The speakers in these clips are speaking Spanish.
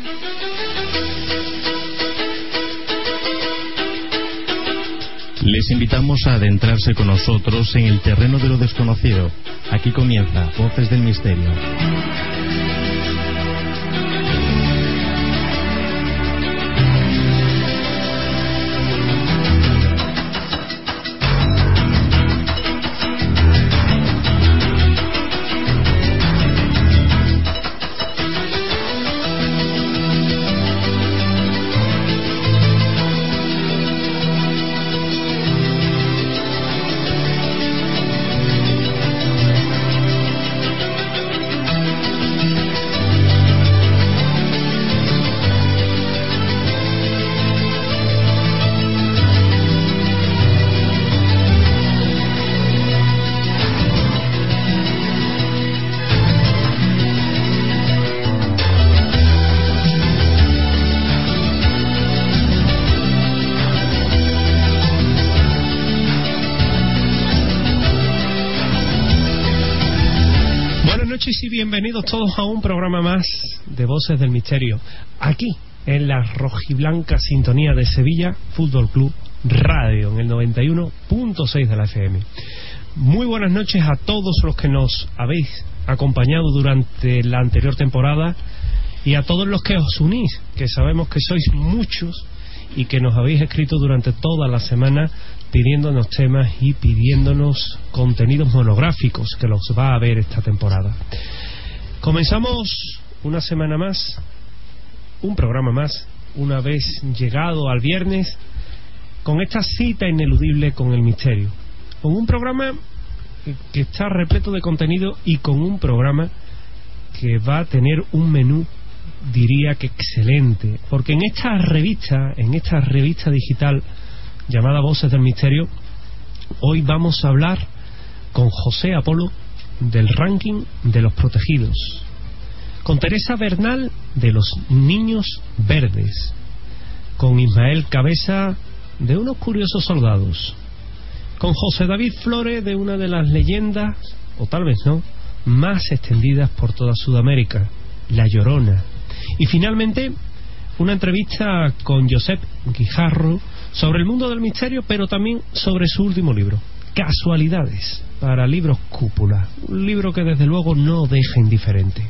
Les invitamos a adentrarse con nosotros en el terreno de lo desconocido. Aquí comienza Voces del Misterio. Y bienvenidos todos a un programa más de Voces del Misterio, aquí en la rojiblanca sintonía de Sevilla Fútbol Club Radio, en el 91.6 de la FM. Muy buenas noches a todos los que nos habéis acompañado durante la anterior temporada y a todos los que os unís, que sabemos que sois muchos y que nos habéis escrito durante toda la semana pidiéndonos temas y pidiéndonos contenidos monográficos que los va a haber esta temporada. Comenzamos una semana más, un programa más, una vez llegado al viernes, con esta cita ineludible con el misterio, con un programa que está repleto de contenido y con un programa que va a tener un menú, diría que excelente, porque en esta revista digital llamada Voces del Misterio, hoy vamos a hablar con José Apolo del ranking de los protegidos, con Teresa Bernal de los niños verdes, con Ismael Cabeza de unos curiosos soldados, con José David Flores de una de las leyendas, o tal vez no, más extendidas por toda Sudamérica, La Llorona, y finalmente una entrevista con Josep Guijarro sobre el mundo del misterio, pero también sobre su último libro, Casualidades, para Libros Cúpula, un libro que desde luego no deja indiferente.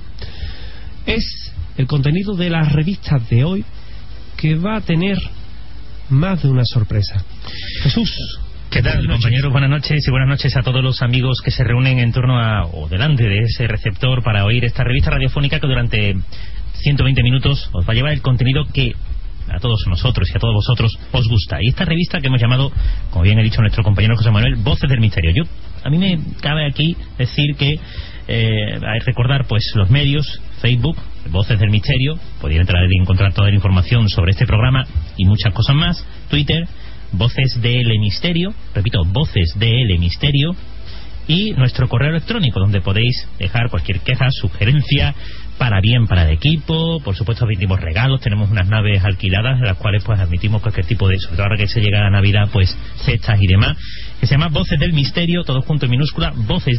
Es el contenido de las revistas de hoy, que va a tener más de una sorpresa. Jesús, ¿qué tal, compañeros? Buenas noches, y buenas noches a todos los amigos que se reúnen en torno a o delante de ese receptor para oír esta revista radiofónica que durante 120 minutos os va a llevar el contenido que a todos nosotros y a todos vosotros os gusta. Y esta revista que hemos llamado, como bien ha dicho nuestro compañero José Manuel, Voces del Misterio. A mí me cabe aquí decir que hay que recordar pues los medios, Facebook, Voces del Misterio, podéis entrar y encontrar toda la información sobre este programa y muchas cosas más. Twitter, Voces del Misterio, repito, Voces del Misterio, y nuestro correo electrónico, donde podéis dejar cualquier queja, sugerencia, para bien, para el equipo. Por supuesto admitimos regalos, tenemos unas naves alquiladas en las cuales pues admitimos cualquier tipo de, sobre todo ahora que se llega a Navidad, pues cestas y demás, que se llama Voces del Misterio, todo junto en minúscula,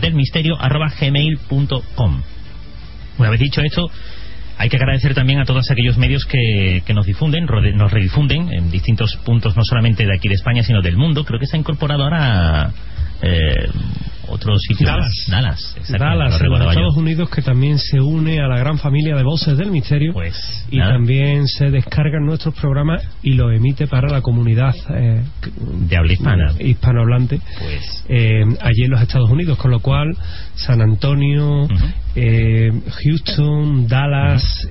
vocesdelmisterio@gmail.com. Una vez dicho esto, hay que agradecer también a todos aquellos medios que nos difunden, nos redifunden en distintos puntos, no solamente de aquí de España, sino del mundo. Creo que se ha incorporado ahora otro sitio. Dallas, en los Estados Unidos, que también se une a la gran familia de Voces del Misterio, pues, y también se descargan nuestros programas y los emite para la comunidad de habla hispana, hispanohablante, pues, allí en los Estados Unidos, con lo cual San Antonio, Houston, Dallas,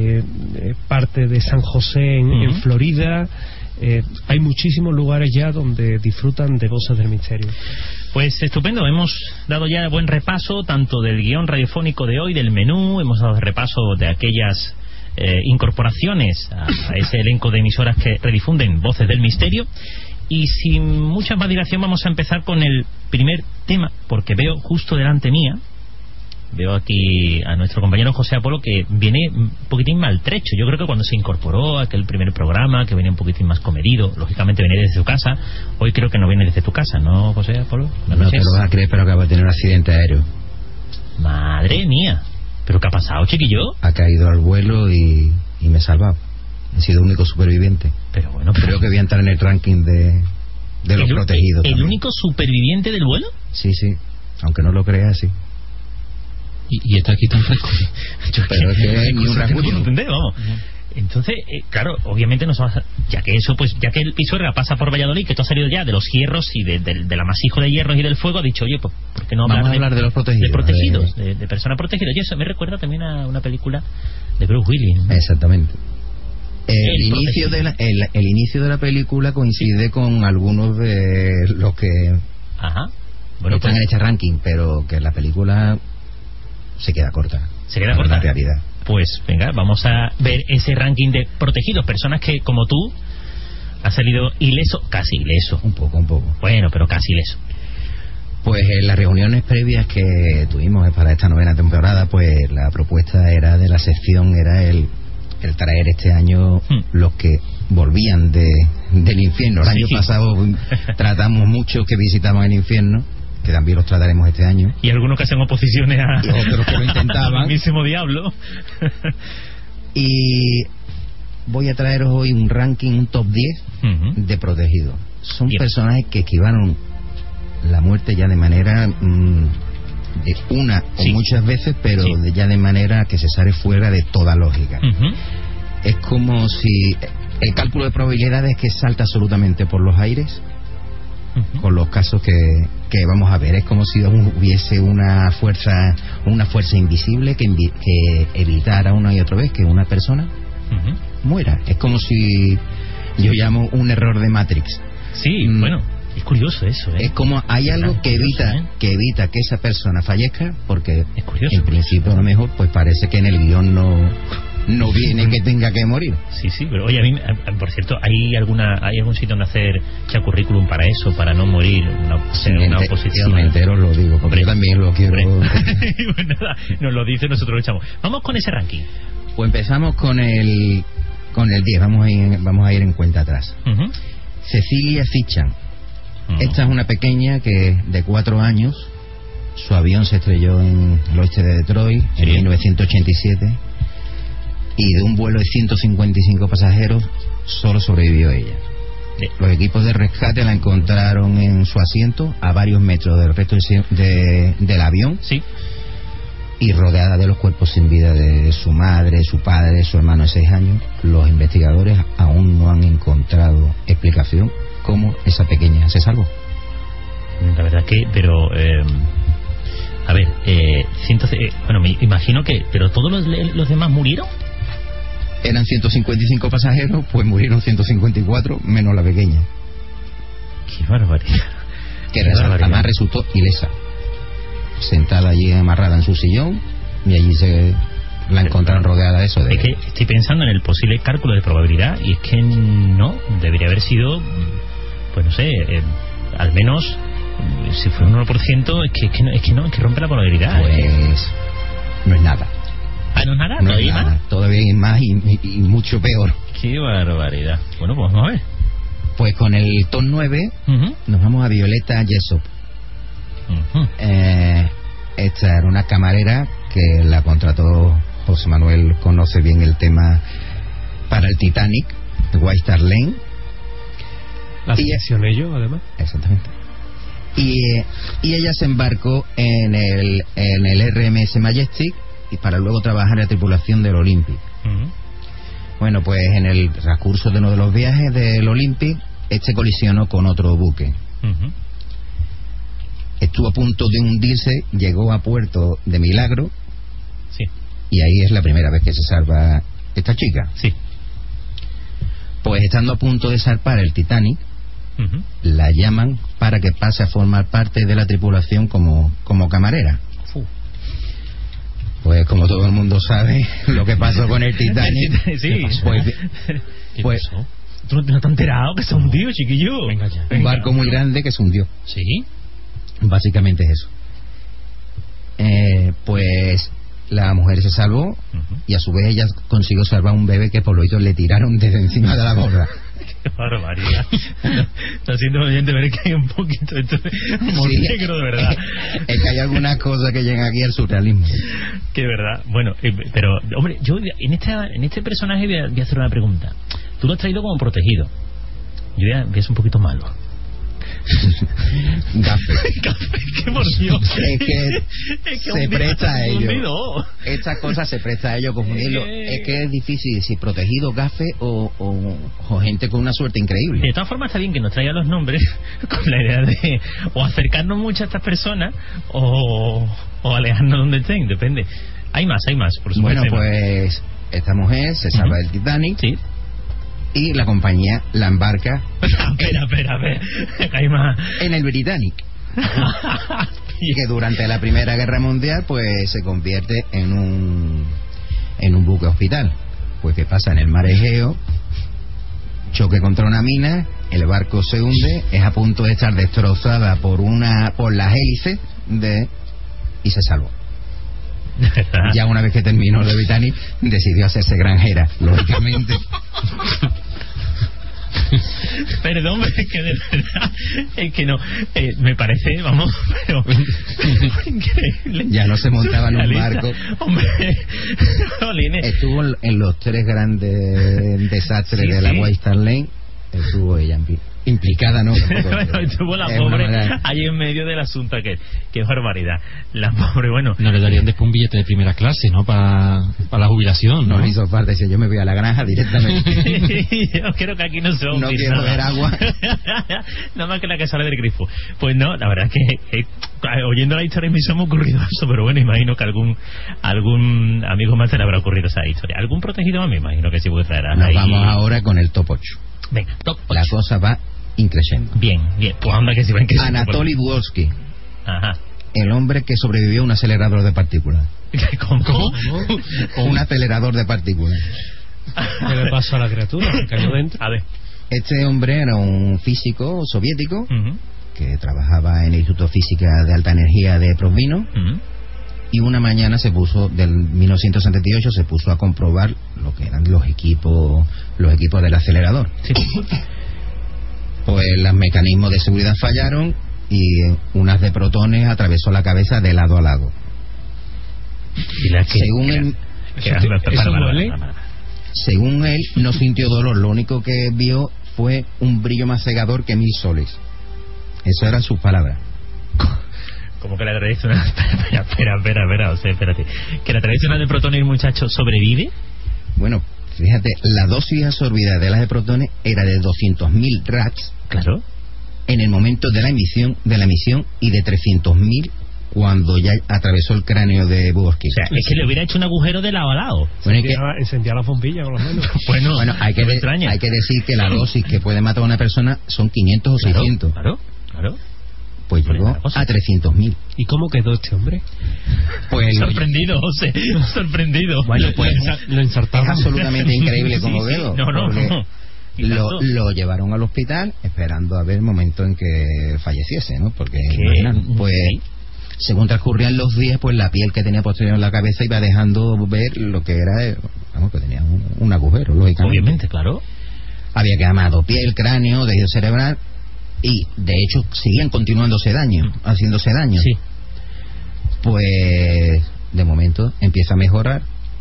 parte de San José en Florida. Hay muchísimos lugares ya donde disfrutan de Voces del Misterio. Pues estupendo, hemos dado ya buen repaso tanto del guión radiofónico de hoy, del menú, hemos dado repaso de aquellas incorporaciones a ese elenco de emisoras que redifunden Voces del Misterio, y sin mucha más dilación vamos a empezar con el primer tema, porque veo justo delante mía, veo aquí a nuestro compañero José Apolo, que viene un poquitín maltrecho. Yo creo que cuando se incorporó a aquel primer programa, que venía un poquitín más comedido, lógicamente venía desde su casa. Hoy creo que no viene desde tu casa, ¿no, José Apolo? No te lo vas a creer, pero acabo de tener un accidente aéreo. Madre mía, ¿pero qué ha pasado, chiquillo? Ha caído al vuelo y y me he salvado. He sido el único superviviente. Pero bueno, creo que voy a entrar en el ranking de los protegidos. ¿El único superviviente del vuelo? Sí, aunque no lo creas, sí. Y está aquí tan fresco. Pero es que ni un rasguño. No entendés, vamos. Entonces, claro, obviamente nos vamos a, ya que el Pisuerga pasa por Valladolid, que tú has salido ya de los hierros y del amasijo de hierros y del fuego, ha dicho, oye, pues, ¿por qué no hablar de los protegidos? De personas protegidas. Y eso me recuerda también a una película de Bruce Willis, ¿no? Exactamente. El inicio de la película coincide con algunos de los que están en este ranking, pero que la película se queda corta. Se queda corta. La realidad. Pues venga, vamos a ver ese ranking de protegidos, personas que como tú has salido ileso, casi ileso. Un poco. Bueno, pero casi ileso. Pues en las reuniones previas que tuvimos para esta 9ª temporada, pues la propuesta era de la sección, era el traer este año los que volvían del infierno. El año pasado tratamos muchos que visitaban el infierno, que también los trataremos este año. Y algunos que hacen oposiciones a otros que lo intentaban. Al mismísimo diablo. Y voy a traeros hoy un ranking, un top 10 de protegidos. Son personajes que esquivaron la muerte ya de manera de una o muchas veces, pero ya de manera que se sale fuera de toda lógica. Es como si el cálculo de probabilidades es que salta absolutamente por los aires con los casos que vamos a ver. Es como si hubiese una fuerza invisible que evitara una y otra vez que una persona muera. Es como si yo llamo un error de Matrix. Bueno, es curioso eso, Es como hay algo que evita que esa persona fallezca, porque en principio a lo mejor pues parece que en el guión no viene que tenga que morir. Sí, pero oye, a mí, por cierto, ¿hay algún sitio donde hacer currículum para eso, para no morir una oposición? Si me entero lo digo, porque yo también lo quiero. Bueno, nos lo dice, nosotros lo echamos. Vamos con ese ranking. Pues empezamos con el 10, vamos a ir en cuenta atrás. Cecilia Fichan. Esta es una pequeña que de 4 años, su avión se estrelló en el oeste de Detroit en 1987, y de un vuelo de 155 pasajeros solo sobrevivió ella. Los equipos de rescate la encontraron en su asiento a varios metros del resto del avión, y rodeada de los cuerpos sin vida de su madre, su padre, su hermano de 6 años. Los investigadores aún no han encontrado explicación cómo esa pequeña se salvó. La verdad que, pero a ver, bueno, me imagino que, pero todos los demás murieron. Eran 155 pasajeros, pues murieron 154 menos la pequeña. Qué barbaridad. Que además resultó ilesa, sentada allí amarrada en su sillón, y allí la encontraron rodeada de eso. Es que estoy pensando en el posible cálculo de probabilidad, y es que no debería haber sido, pues no sé, al menos si fue un 1%, es que rompe la probabilidad. Pues no es nada. ¿No es nada? No es nada. Todavía hay más y mucho peor. Qué barbaridad. Bueno, pues vamos a ver. Pues con el top 9 nos vamos a Violeta Jessop. Esta era una camarera que la contrató José Manuel, conoce bien el tema, para el Titanic, White Star Line. La seleccioné yo, además. Exactamente. Y ella se embarcó en el RMS Majestic, y para luego trabajar en la tripulación del Olympic. Bueno, pues en el transcurso de uno de los viajes del Olympic, colisionó con otro buque. Estuvo a punto de hundirse, llegó a puerto de milagro, y ahí es la primera vez que se salva esta chica. Pues estando a punto de zarpar el Titanic, la llaman para que pase a formar parte de la tripulación como camarera. Pues como todo el mundo sabe lo que pasó con el Titanic. Pues ¿tú no te has enterado que se hundió, chiquillo? Venga. Un barco muy grande que se hundió. Básicamente es eso. Pues la mujer se salvó, y a su vez ella consiguió salvar un bebé que por lo visto le tiraron desde encima de la borda. Qué barbaridad. Lo siento muy bien de ver que hay un poquito esto muy negro, de verdad. Es que hay algunas cosas que llegan aquí al surrealismo. Que verdad. Bueno, pero, hombre, yo en este personaje voy a hacer una pregunta. Tú lo has traído como protegido. Yo voy a ser un poquito malo. Gafe. Qué por Dios. Es que se presta a ello. Oh. Estas cosas se presta a ello confundirlo. Es que es difícil si protegido, gafe o gente con una suerte increíble. De todas formas está bien que nos traigan los nombres con la idea de o acercarnos mucho a estas personas o alejarnos donde estén, depende. Hay más, por supuesto. Bueno, pues esta mujer se salva del Titanic. Sí. Y la compañía la embarca. Espera. Hay más. En el Britannic. Que durante la Primera Guerra Mundial pues se convierte en un buque hospital. Pues ¿qué pasa? En el mar Egeo, choque contra una mina, el barco se hunde, es a punto de estar destrozada por las hélices y se salvó. Ya una vez que terminó el Britannic decidió hacerse granjera, lógicamente. Perdón, es que de verdad es que no me parece, vamos, pero increíble. Ya no se montaba en un barco. Hombre, Jolines. Estuvo en los 3 grandes desastres de la White Star Line. Estuvo ella implicada, ¿no? Bueno, estuvo la pobre ahí en medio del asunto. Qué barbaridad. La pobre, bueno. No le darían después un billete de primera clase, ¿no? Para la jubilación, ¿no? No hizo falta, si yo me voy a la granja directamente. Yo creo que aquí no se va a No quiero ver agua. Nada más que la que sale del grifo. Pues no, la verdad es que oyendo la historia me se me ha ocurrido eso, pero bueno, imagino que algún amigo más se le habrá ocurrido esa historia. ¿Algún protegido más? Me imagino que sí puede traer. Nos vamos ahora con el top 8. Venga, top 8. La cosa va increciendo. Bien. Pues anda que se va increciendo. Anatoly Dvorsky. Ajá. El hombre que sobrevivió a un acelerador de partículas. ¿Cómo? Un acelerador de partículas. ¿Qué le pasó a la criatura? ¿Que cayó dentro? A ver. Este hombre era un físico soviético que trabajaba en el Instituto de Física de Alta Energía de Provino. Y una mañana del 1978 se puso a comprobar lo que eran los equipos del acelerador. Sí. Pues los mecanismos de seguridad fallaron y unas de protones atravesó la cabeza de lado a lado. Según él no sintió dolor, lo único que vio fue un brillo más cegador que 1000 soles. Eso eran sus palabras. Como que la tradicional. Espera, o sea, espérate. ¿Que la tradicional de protones, muchacho, sobrevive? Bueno, fíjate, la dosis absorbida de las de protones era de 200.000 rats. Claro. En el momento de la emisión y de 300.000 cuando ya atravesó el cráneo de Dvorsky. O sea, es que le hubiera hecho un agujero de lado a lado. Bueno, encendía la bombilla, por lo menos. bueno, hay que decir que la dosis que puede matar a una persona son 500 o 600. Claro. Pues llegó a 300.000. ¿Y cómo quedó este hombre? Pues sorprendido, José. Sorprendido. Bueno, pues lo ensartamos. Es absolutamente increíble como veo. No. Lo llevaron al hospital esperando a ver el momento en que falleciese, ¿no? Porque según transcurrían los días, pues la piel que tenía posterior en la cabeza iba dejando ver lo que era, que tenía un agujero, lógicamente. Obviamente, claro. Había quemado piel, cráneo, tejido cerebral. Y de hecho siguen continuándose haciéndose daño. Sí. Pues de momento empieza a mejorar,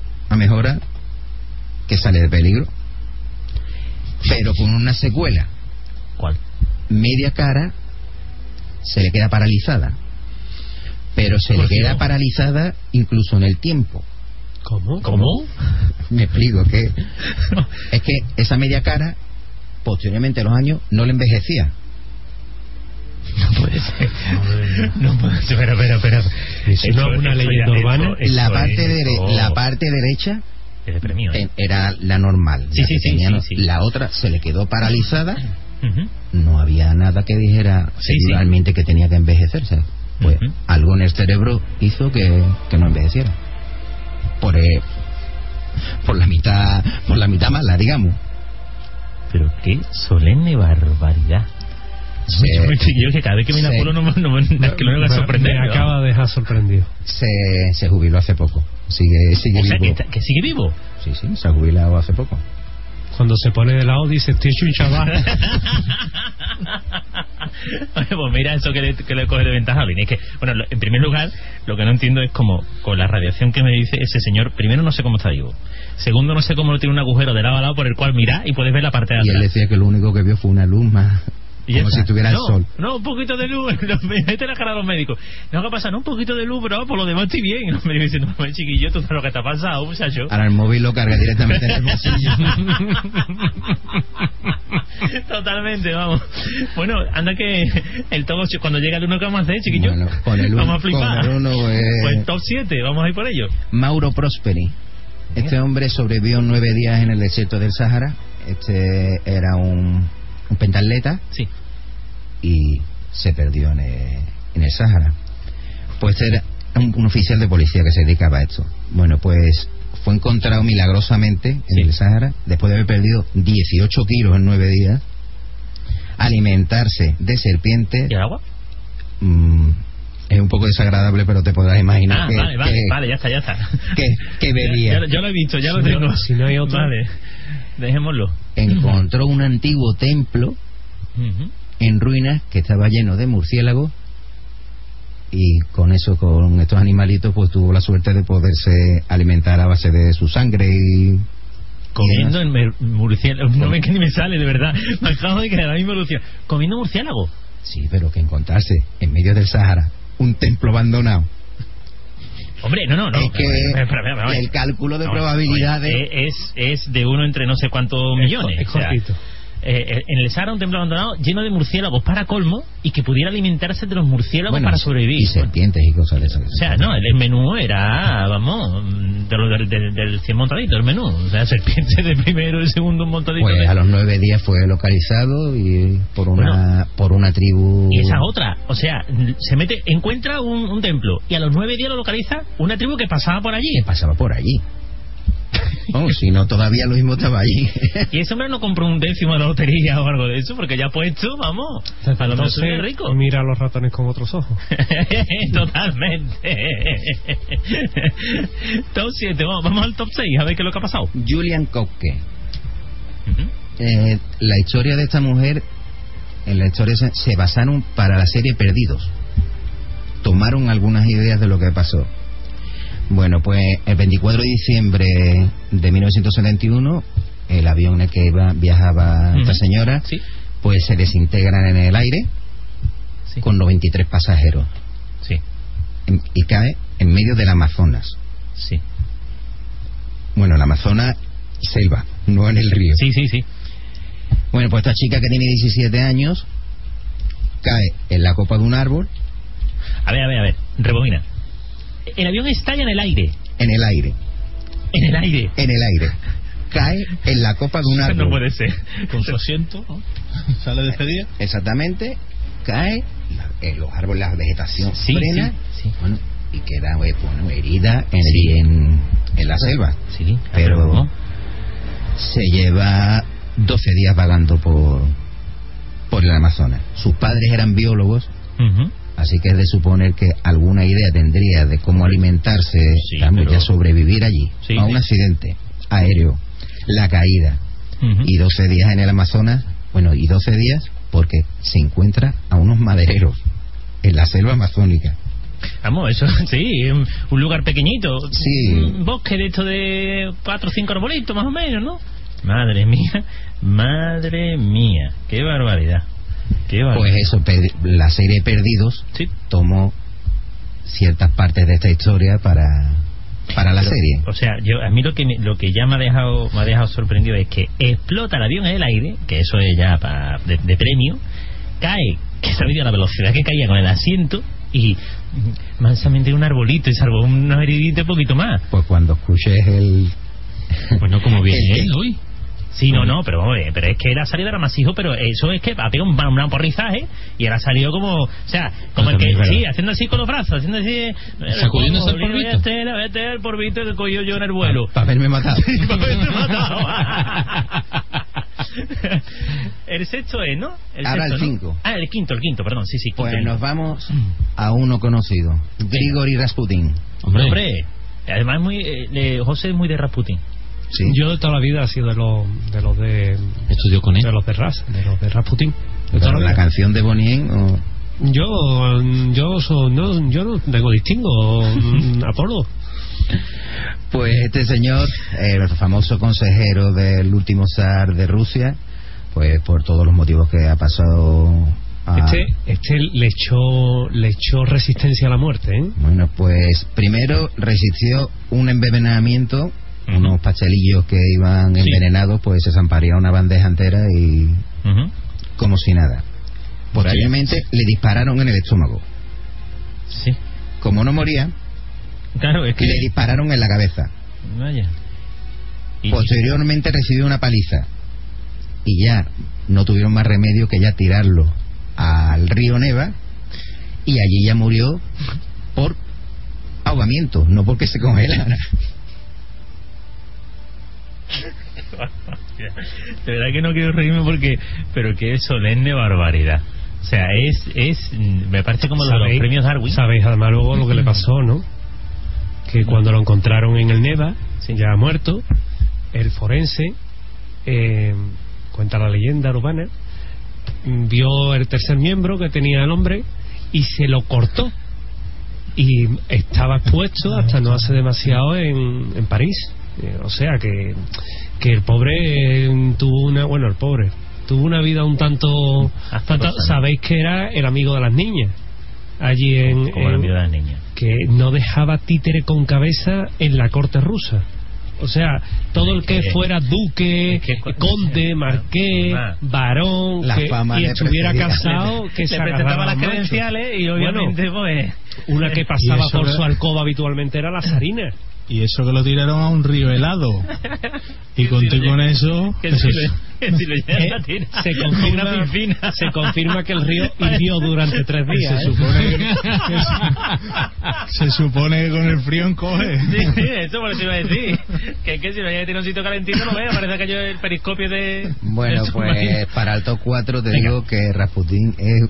que sale de peligro, pero con una secuela. ¿Cuál? Media cara se le queda paralizada, pero se le queda paralizada incluso en el tiempo. ¿Cómo? Me explico, que es que esa media cara posteriormente a los años no le envejecía. No puede ser. Espera. Eso no es una leyenda urbana. La parte derecha era la normal. Sí. La otra se le quedó paralizada. No había nada que dijera realmente que tenía que envejecerse. Pues algo en el cerebro hizo que no envejeciera. Por la mitad mala, digamos. Pero qué solemne barbaridad. Yo que cada vez que me apuro no me sorprender. Me acaba de dejar sorprendido. Se jubiló hace poco. Sigue o sea, vivo. que sigue vivo. Sí, se ha jubilado hace poco. Cuando se pone de lado dice, estoy hecho un chaval. Pues mira, eso que le coge de ventaja a Vini. Es que, bueno, en primer lugar, lo que no entiendo es como, con la radiación que me dice ese señor, primero no sé cómo está vivo. Segundo, no sé cómo no tiene un agujero de lado a lado por el cual mirar y puedes ver la parte de atrás. Y él decía que lo único que vio fue una luz más... Como si tuviera el sol. No, un poquito de luz. Mete la cara a los médicos. No, ¿qué pasa? No, un poquito de luz, pero por lo demás estoy bien. Y los médicos dicen, no, chiquillo, tú sabes lo que te ha pasado, muchacho. Ahora el móvil lo carga directamente en el bolsillo. Totalmente, vamos. Bueno, anda que el top 8, cuando llega el 1, ¿qué vamos a hacer, chiquillo? Bueno, con el 1, vamos a flipar. Con el 1, pues top 7, vamos a ir por ello. Mauro Prosperi. Este hombre sobrevivió 9 días en el desierto del Sahara. Este era un pentatleta. Sí. Y se perdió en el Sahara. Pues era un oficial de policía que se dedicaba a esto. Bueno, pues fue encontrado milagrosamente en el Sahara, después de haber perdido 18 kilos en 9 días, alimentarse de serpientes. ¿Y el agua? Es un poco desagradable, pero te podrás imaginar vale, ya está. Que bebía. Ya lo he visto, ya lo tengo. Si no hay otro. Vale, dejémoslo. Encontró un antiguo templo en ruinas que estaba lleno de murciélagos, y con estos animalitos, pues tuvo la suerte de poderse alimentar a base de su sangre y comiendo el murciélago. No me que ni me sale, de verdad. Me acabo de quedar ahí murciélago. Comiendo murciélago. Sí, pero que encontrarse en medio del Sahara un templo abandonado. Hombre, no. Es que el cálculo de probabilidades es de 1 entre no sé cuántos millones. Es cortito. En el Sahara un templo abandonado lleno de murciélagos para colmo, y que pudiera alimentarse de los murciélagos para sobrevivir. Y serpientes y cosas de esas. O sea, no, el menú era, vamos, del 100 montadito, el menú. O sea, serpientes de primero y segundo montadito. Pues a los 9 días fue localizado y por una tribu. Y esa otra, o sea, encuentra un templo, y a los 9 días lo localiza una tribu que pasaba por allí. Que pasaba por allí. Oh, si no, todavía lo mismo estaba allí. Y ese hombre no compró un décimo de la lotería o algo de eso, porque ya puesto, vamos, a lo mejor es rico. Mira a los ratones con otros ojos. Totalmente. Top 7, vamos al top 6, a ver qué es lo que ha pasado. Julian Koepke. La historia de esta mujer, en la historia se basaron para la serie Perdidos. Tomaron algunas ideas de lo que pasó. Bueno, pues el 24 de diciembre de 1971, el avión en el que viajaba esta señora, pues se desintegra en el aire con 93 pasajeros. Sí. Y cae en medio del Amazonas. Sí. Bueno, el Amazonas, selva, no en el río. Sí. Bueno, pues esta chica que tiene 17 años cae en la copa de un árbol. A ver, rebobina. El avión estalla en el aire. En el aire. Cae en la copa de un árbol. No puede ser. Con su asiento, ¿no? Sale despedida. Exactamente. Cae en los árboles, la vegetación frena. Sí. Bueno, y queda herida en la selva. Sí. Pero se lleva 12 días vagando por el Amazonas. Sus padres eran biólogos. Así que es de suponer que alguna idea tendría de cómo alimentarse, ya sobrevivir allí. A un accidente aéreo, la caída, y 12 días en el Amazonas. Bueno, y 12 días porque se encuentra a unos madereros en la selva amazónica. Vamos, eso sí, un lugar pequeñito. Sí. Un bosque de esto de 4 o 5 arbolitos más o menos, ¿no? Madre mía, qué barbaridad. Pues eso, la serie Perdidos tomó ciertas partes de esta historia para la serie. O sea, a mí lo que ya me ha dejado sorprendido es que explota el avión en el aire, que eso es ya de premio, cae, que sabía la velocidad que caía con el asiento, y mansamente un arbolito y salvo unos heriditos un poquito más. Pues cuando escuches Bueno, como viene él hoy. Sí, no, pero es que la salida era masijo, pero eso es que ha pegado un porrizaje y ahora salió como, o sea, como el que, haciendo así con los brazos, haciendo así, sacudiéndose el polvito. Vete el polvito que cogió yo en el vuelo. Para haberme matado. Para haberme matado. El sexto es, ¿no? Ahora el 5. ¿no? El quinto, perdón, sí. Pues nos vamos a uno conocido, Grigori Rasputin. Hombre. Además José es muy de Rasputin. Sí. Yo de toda la vida he sido de los de Estudió con él. de los de Rasputin. De toda Pero la canción de Bonien o... Yo no tengo distingo, Apolo. Pues este señor, el famoso consejero del último zar de Rusia, pues por todos los motivos que ha pasado Este le echó resistencia a la muerte, ¿eh? Bueno, pues primero resistió un envenenamiento, unos pastelillos que iban envenenados, pues se zamparía una bandeja entera y como si nada. Posteriormente le dispararon en el estómago. Sí. Como no moría, Claro, es que... le dispararon en la cabeza. Vaya. Posteriormente recibió una paliza y ya no tuvieron más remedio que ya tirarlo al río Neva y allí ya murió por ahogamiento, no porque se congelara. De verdad que no quiero reírme porque... Pero qué solemne barbaridad. O sea, me parece como los premios Darwin. Sabéis además luego lo que le pasó, ¿no? Que cuando lo encontraron en el Neva, ya muerto, el forense, cuenta la leyenda urbana, vio el tercer miembro que tenía el hombre y se lo cortó. Y estaba expuesto hasta no hace demasiado en París. O sea que el pobre tuvo una vida un tanto sabéis que era el amigo de las niñas allí como el amigo de las niñas, que no dejaba títere con cabeza en la corte rusa. O sea, todo el que fuera duque, conde, marqués, barón, y estuviera casado, que se presentaba las credenciales y obviamente pues una que pasaba por su alcoba habitualmente era la zarina. Y eso que lo tiraron a un río helado. Y conté con eso. Se confirma que el río hirvió durante 3 días. Se supone que con el frío encoge. Sí, eso por eso iba a decir. Que si no hay un sitio calentito, no vea, parece que yo el periscopio de. Bueno, pues para el top 4 te digo que Rasputin es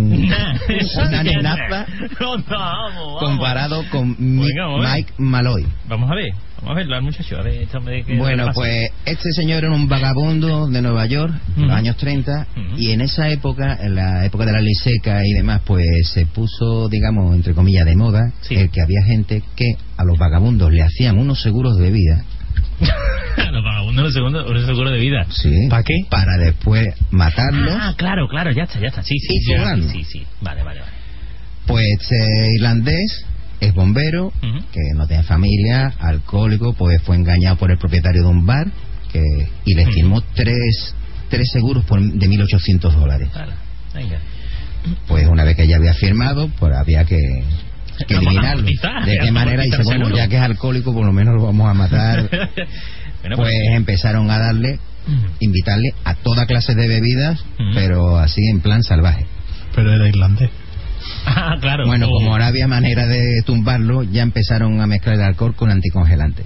una nenaza comparado con Mike Malloy. Vamos a verlo al muchacho. Bueno, pues este señor era un vagabundo de Nueva York, en los años 30, y en esa época, en la época de la ley seca y demás, pues se puso, digamos, entre comillas, de moda, el que había gente que a los vagabundos le hacían unos seguros de vida. A los vagabundos unos seguros de vida. Sí. ¿Para qué? Para después matarlos. Ah, claro, ya está. Sí. Vale. Pues irlandés, es bombero, que no tiene familia, alcohólico, pues fue engañado por el propietario de un bar y le firmó tres seguros de $1.800. Claro, venga. Pues una vez que ya había firmado, pues había que eliminarlo. ¿De qué manera? Dice, bueno, ya que es alcohólico, por lo menos lo vamos a matar. Pues empezaron a invitarle a toda clase de bebidas, pero así en plan salvaje. Pero era irlandés. Ah, claro. Bueno, como ahora había manera de tumbarlo, ya empezaron a mezclar el alcohol con anticongelante.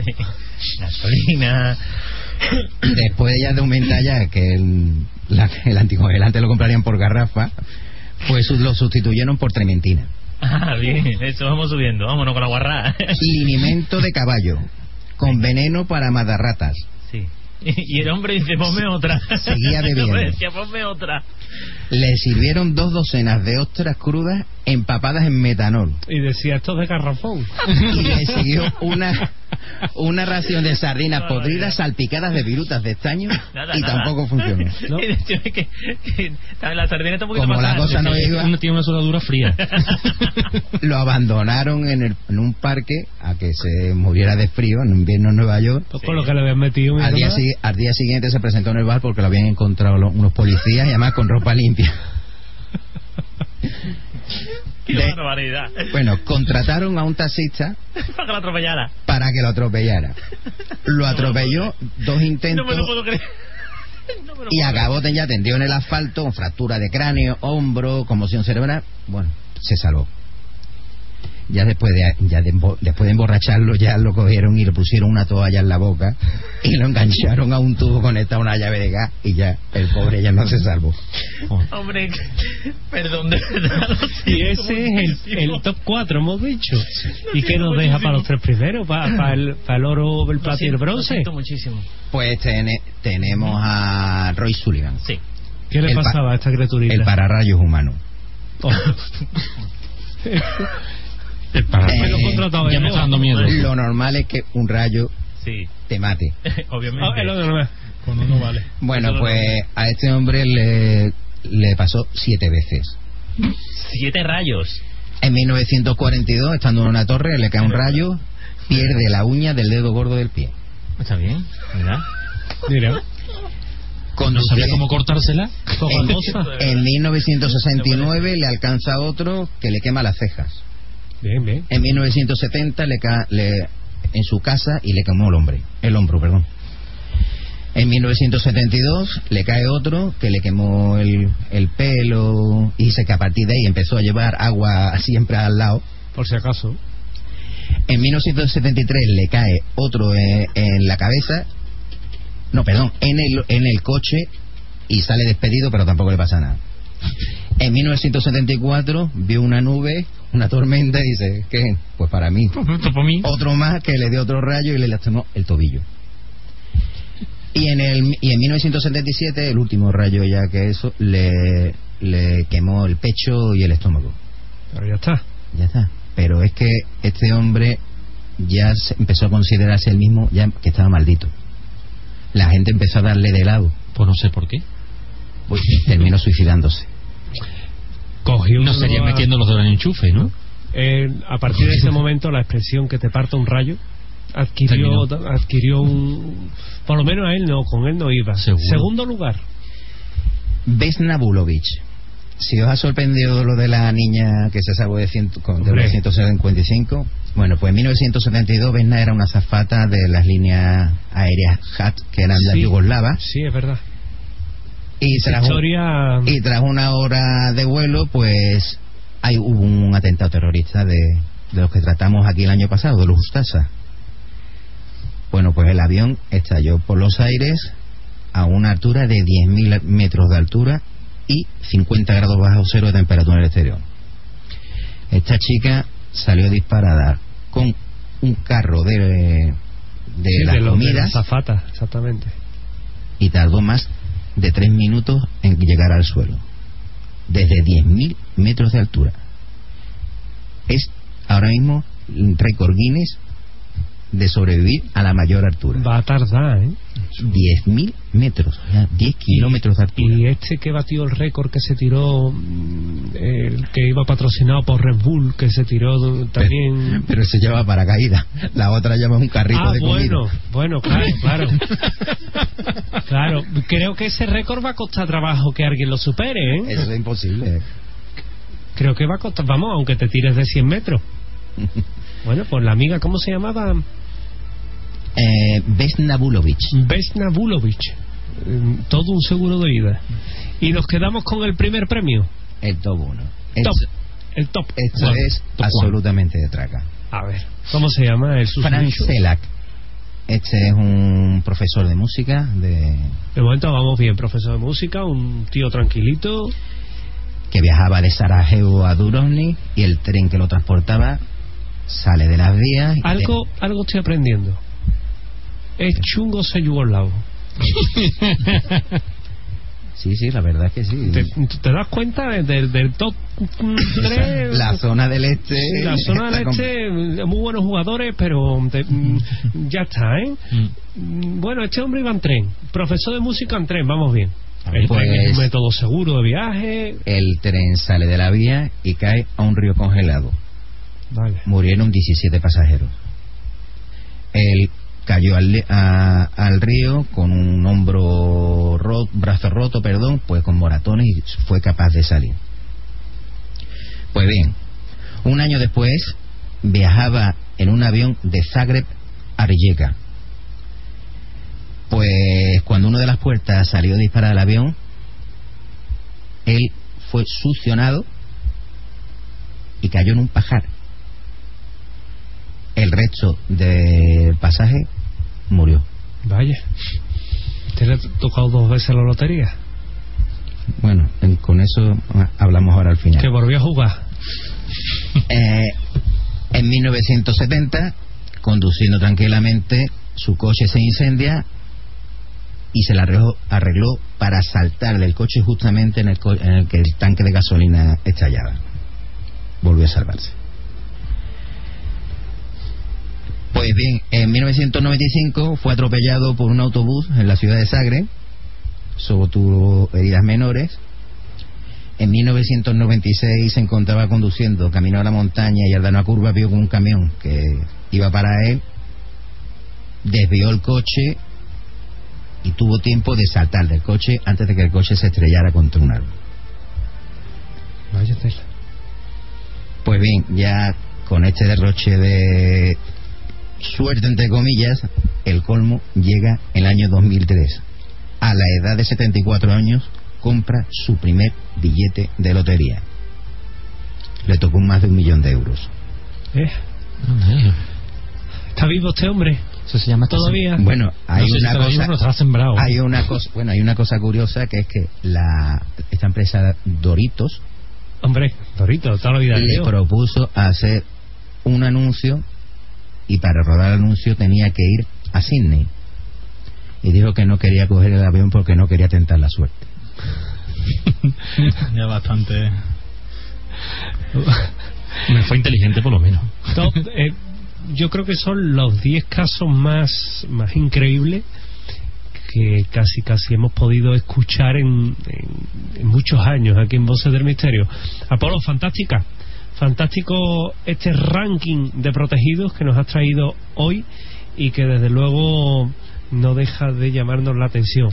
Gasolina. Después ya de aumentar ya que el anticongelante lo comprarían por garrafa, pues lo sustituyeron por trementina. Ah, bien, eso vamos subiendo, vámonos con la guarrada. Linimento de caballo, con veneno para matarratas. Sí. Y el hombre dice, ponme otra. Seguía bebiendo. El hombre decía, ponme otra. Le sirvieron 2 docenas de ostras crudas empapadas en metanol. Y decía, esto es de garrafón. Y le siguió una ración de sardinas podridas salpicadas de virutas de estaño y tampoco funcionó, ¿no? La sardina está un poquito como más la cosa no iba, uno tiene una soldadura fría. lo abandonaron en un parque a que se muriera de frío en invierno en Nueva York. Pues con lo que le habían metido. Al día siguiente se presentó en el bar porque lo habían encontrado unos policías y además con ropa limpia. ¡Qué barbaridad! Bueno, contrataron a un taxista para que lo atropellara. Lo atropelló 2 intentos. No me lo puedo creer. Y acabó ya tendido en el asfalto con fractura de cráneo, hombro, conmoción cerebral. Bueno, se salvó. Ya después de emborracharlo, ya lo cogieron y le pusieron una toalla en la boca y lo engancharon a un tubo conectado a una llave de gas y ya el pobre ya no se salvó. Hombre, perdón, de verdad. Y ese es el top 4, hemos dicho. ¿Y qué nos deja para los 3 primeros? ¿Para el oro, el plata y el bronce? Lo siento muchísimo. Pues tenemos a Roy Sullivan. Sí. ¿Qué le pasaba a esta criaturita? El pararrayos humano. Oh. Ya me está dando miedo. Lo normal es que un rayo te mate. Obviamente. Con uno vale. Bueno, pues a este hombre le pasó 7 veces. 7 rayos. En 1942, estando en una torre, le cae un rayo, pierde la uña del dedo gordo del pie. Está bien, ¿verdad? Mira. ¿No sabía cómo cortársela? En 1969 le alcanza otro que le quema las cejas. Bien, bien. En 1970 en su casa y le quemó el hombro. En 1972 le cae otro que le quemó el pelo y dice que a partir de ahí empezó a llevar agua siempre al lado. Por si acaso. En 1973 le cae otro en la cabeza. No, perdón, en el coche y sale despedido, pero tampoco le pasa nada. En 1974 vio una nube, una tormenta y dice, ¿qué? Pues para mí. Otro más que le dio otro rayo y le lastimó el tobillo. Y en 1977, el último rayo ya que eso, le quemó el pecho y el estómago. Pero ya está. Ya está. Pero es que este hombre ya empezó a considerarse el mismo ya que estaba maldito. La gente empezó a darle de lado. Pues no sé por qué. Pues terminó suicidándose. No sería metiendo los dedos en enchufe, ¿no? A partir de ese momento, la expresión que te parta un rayo adquirió un... Por lo menos a él no, con él no iba. ¿Seguro? Segundo lugar. Vesna Vulović. Si os ha sorprendido lo de la niña que se salvó de 155, bueno, pues en 1972 Vesna era una azafata de las líneas aéreas HAT, que eran las yugoslavas. Sí, es verdad. Y tras una hora de vuelo, pues hubo un atentado terrorista de los que tratamos aquí el año pasado, de los Ustasa. Bueno, pues el avión estalló por los aires a una altura de 10.000 metros de altura y 50 grados bajo cero de temperatura en el exterior. Esta chica salió disparada con un carro de las comidas, azafata, exactamente, y tardó más de 3 minutos en llegar al suelo, desde 10.000 metros de altura. Es ahora mismo récord Guinness de sobrevivir a la mayor altura. Va a tardar, 10.000 metros, o sea, 10 kilómetros de altura. Y este que batió el récord que se tiró, el que iba patrocinado por Red Bull, que se tiró también... Pero ese lleva paracaídas, la otra lleva un carrito de comida. Bueno, claro. Claro, creo que ese récord va a costar trabajo que alguien lo supere, ¿eh? Eso es imposible. Creo que va a costar, vamos, aunque te tires de 100 metros. Bueno, pues la amiga, ¿cómo se llamaba? Vesna Vulović. Vesna Vulović. Todo un seguro de ida. Y nos quedamos con el primer premio. El top 1. El top. Esto es top absolutamente de traca. A ver, ¿cómo se llama? Franz Selak. Este es un profesor de música. De momento vamos bien, profesor de música, un tío tranquilito. Que viajaba de Sarajevo a Dubrovnik y el tren que lo transportaba sale de las vías. Algo estoy aprendiendo. Es chungo ser yugoslavo. Sí, la verdad es que sí. ¿Te das cuenta del top 3? La zona del este. Sí, la zona del este, muy buenos jugadores, pero ya está, ¿eh? Bueno, este hombre iba en tren. Profesor de música en tren, vamos bien. El tren es un método seguro de viaje. El tren sale de la vía y cae a un río congelado. Vale. Murieron 17 pasajeros. Él cayó al río con un brazo roto, pues con moratones, y fue capaz de salir. Pues bien, un año después viajaba en un avión de Zagreb a Rijeka. Pues cuando una de las puertas salió disparada al avión, él fue succionado y cayó en un pajar. el resto del pasaje murió. Vaya. ¿Te le ha tocado 2 veces la lotería? Bueno, con eso hablamos ahora al final. Que volvió a jugar. En 1970, conduciendo tranquilamente, su coche se incendia y se la arregló para saltar del coche justamente en el que el tanque de gasolina estallaba. Volvió a salvarse. Pues bien, en 1995 fue atropellado por un autobús en la ciudad de Zagreb. Solo tuvo heridas menores. En 1996 se encontraba conduciendo camino a la montaña y al dar una curva vio con un camión que iba para él, desvió el coche y tuvo tiempo de saltar del coche antes de que el coche se estrellara contra un árbol. Vaya tela. Pues bien, ya con este derroche de suerte entre comillas, el colmo llega el año 2003. A la edad de 74 años compra su primer billete de lotería. Le tocó más de 1 millón de euros. ¿Está vivo este hombre? Eso se llama todavía. Bueno, hay no sé una si cosa. Hay una cosa curiosa, que es que esta empresa Doritos, hombre, Doritos, toda la vida le propuso hacer un anuncio y para rodar el anuncio tenía que ir a Sydney y dijo que no quería coger el avión porque no quería tentar la suerte. Ya bastante. Me fue inteligente por lo menos. Top, yo creo que son los 10 casos más increíbles que casi hemos podido escuchar en muchos años aquí en Voces del Misterio. Apolo, fantástico este ranking de protegidos que nos has traído hoy y que desde luego no deja de llamarnos la atención.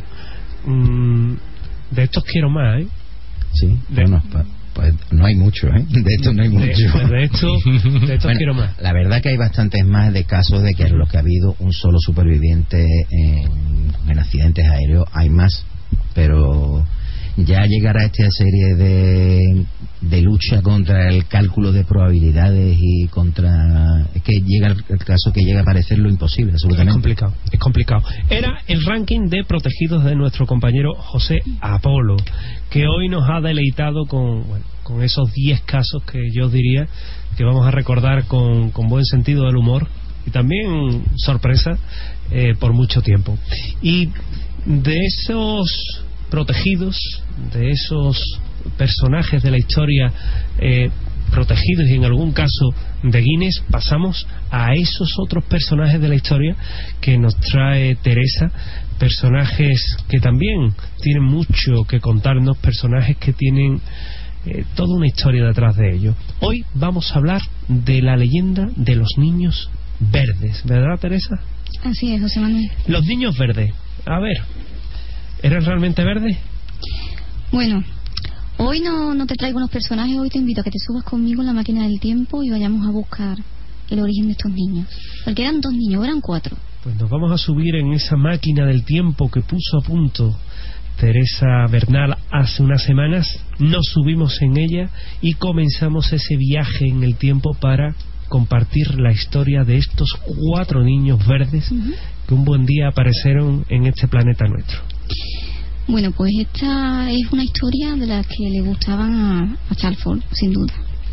De estos quiero más, ¿eh? Sí, bueno, pues no hay mucho, ¿eh? De esto no hay mucho. De estos bueno, quiero más. La verdad que hay bastantes más de casos de que los que ha habido un solo superviviente en accidentes aéreos, hay más, pero ya llegar a esta serie de lucha contra el cálculo de probabilidades y contra... Es que llega el caso que llega a parecer lo imposible, absolutamente. Es complicado. Era el ranking de protegidos de nuestro compañero José Apolo, que hoy nos ha deleitado con esos 10 casos que yo diría que vamos a recordar con buen sentido del humor y también sorpresa por mucho tiempo. Y de esos protegidos, de esos personajes de la historia protegidos y en algún caso de Guinness, pasamos a esos otros personajes de la historia que nos trae Teresa, personajes que también tienen mucho que contarnos, personajes que tienen toda una historia detrás de ellos. Hoy vamos a hablar de la leyenda de los niños verdes, ¿verdad, Teresa? Así es, José Manuel. Los niños verdes, a ver, ¿eran realmente verdes? Bueno, hoy no te traigo unos personajes, hoy te invito a que te subas conmigo en la máquina del tiempo y vayamos a buscar el origen de estos niños. Porque eran 2 niños, eran 4. Pues nos vamos a subir en esa máquina del tiempo que puso a punto Teresa Bernal hace unas semanas. Nos subimos en ella y comenzamos ese viaje en el tiempo para compartir la historia de estos 4 niños verdes que un buen día aparecieron en este planeta nuestro. Bueno, pues esta es una historia de la que le gustaban a Charles, sin duda.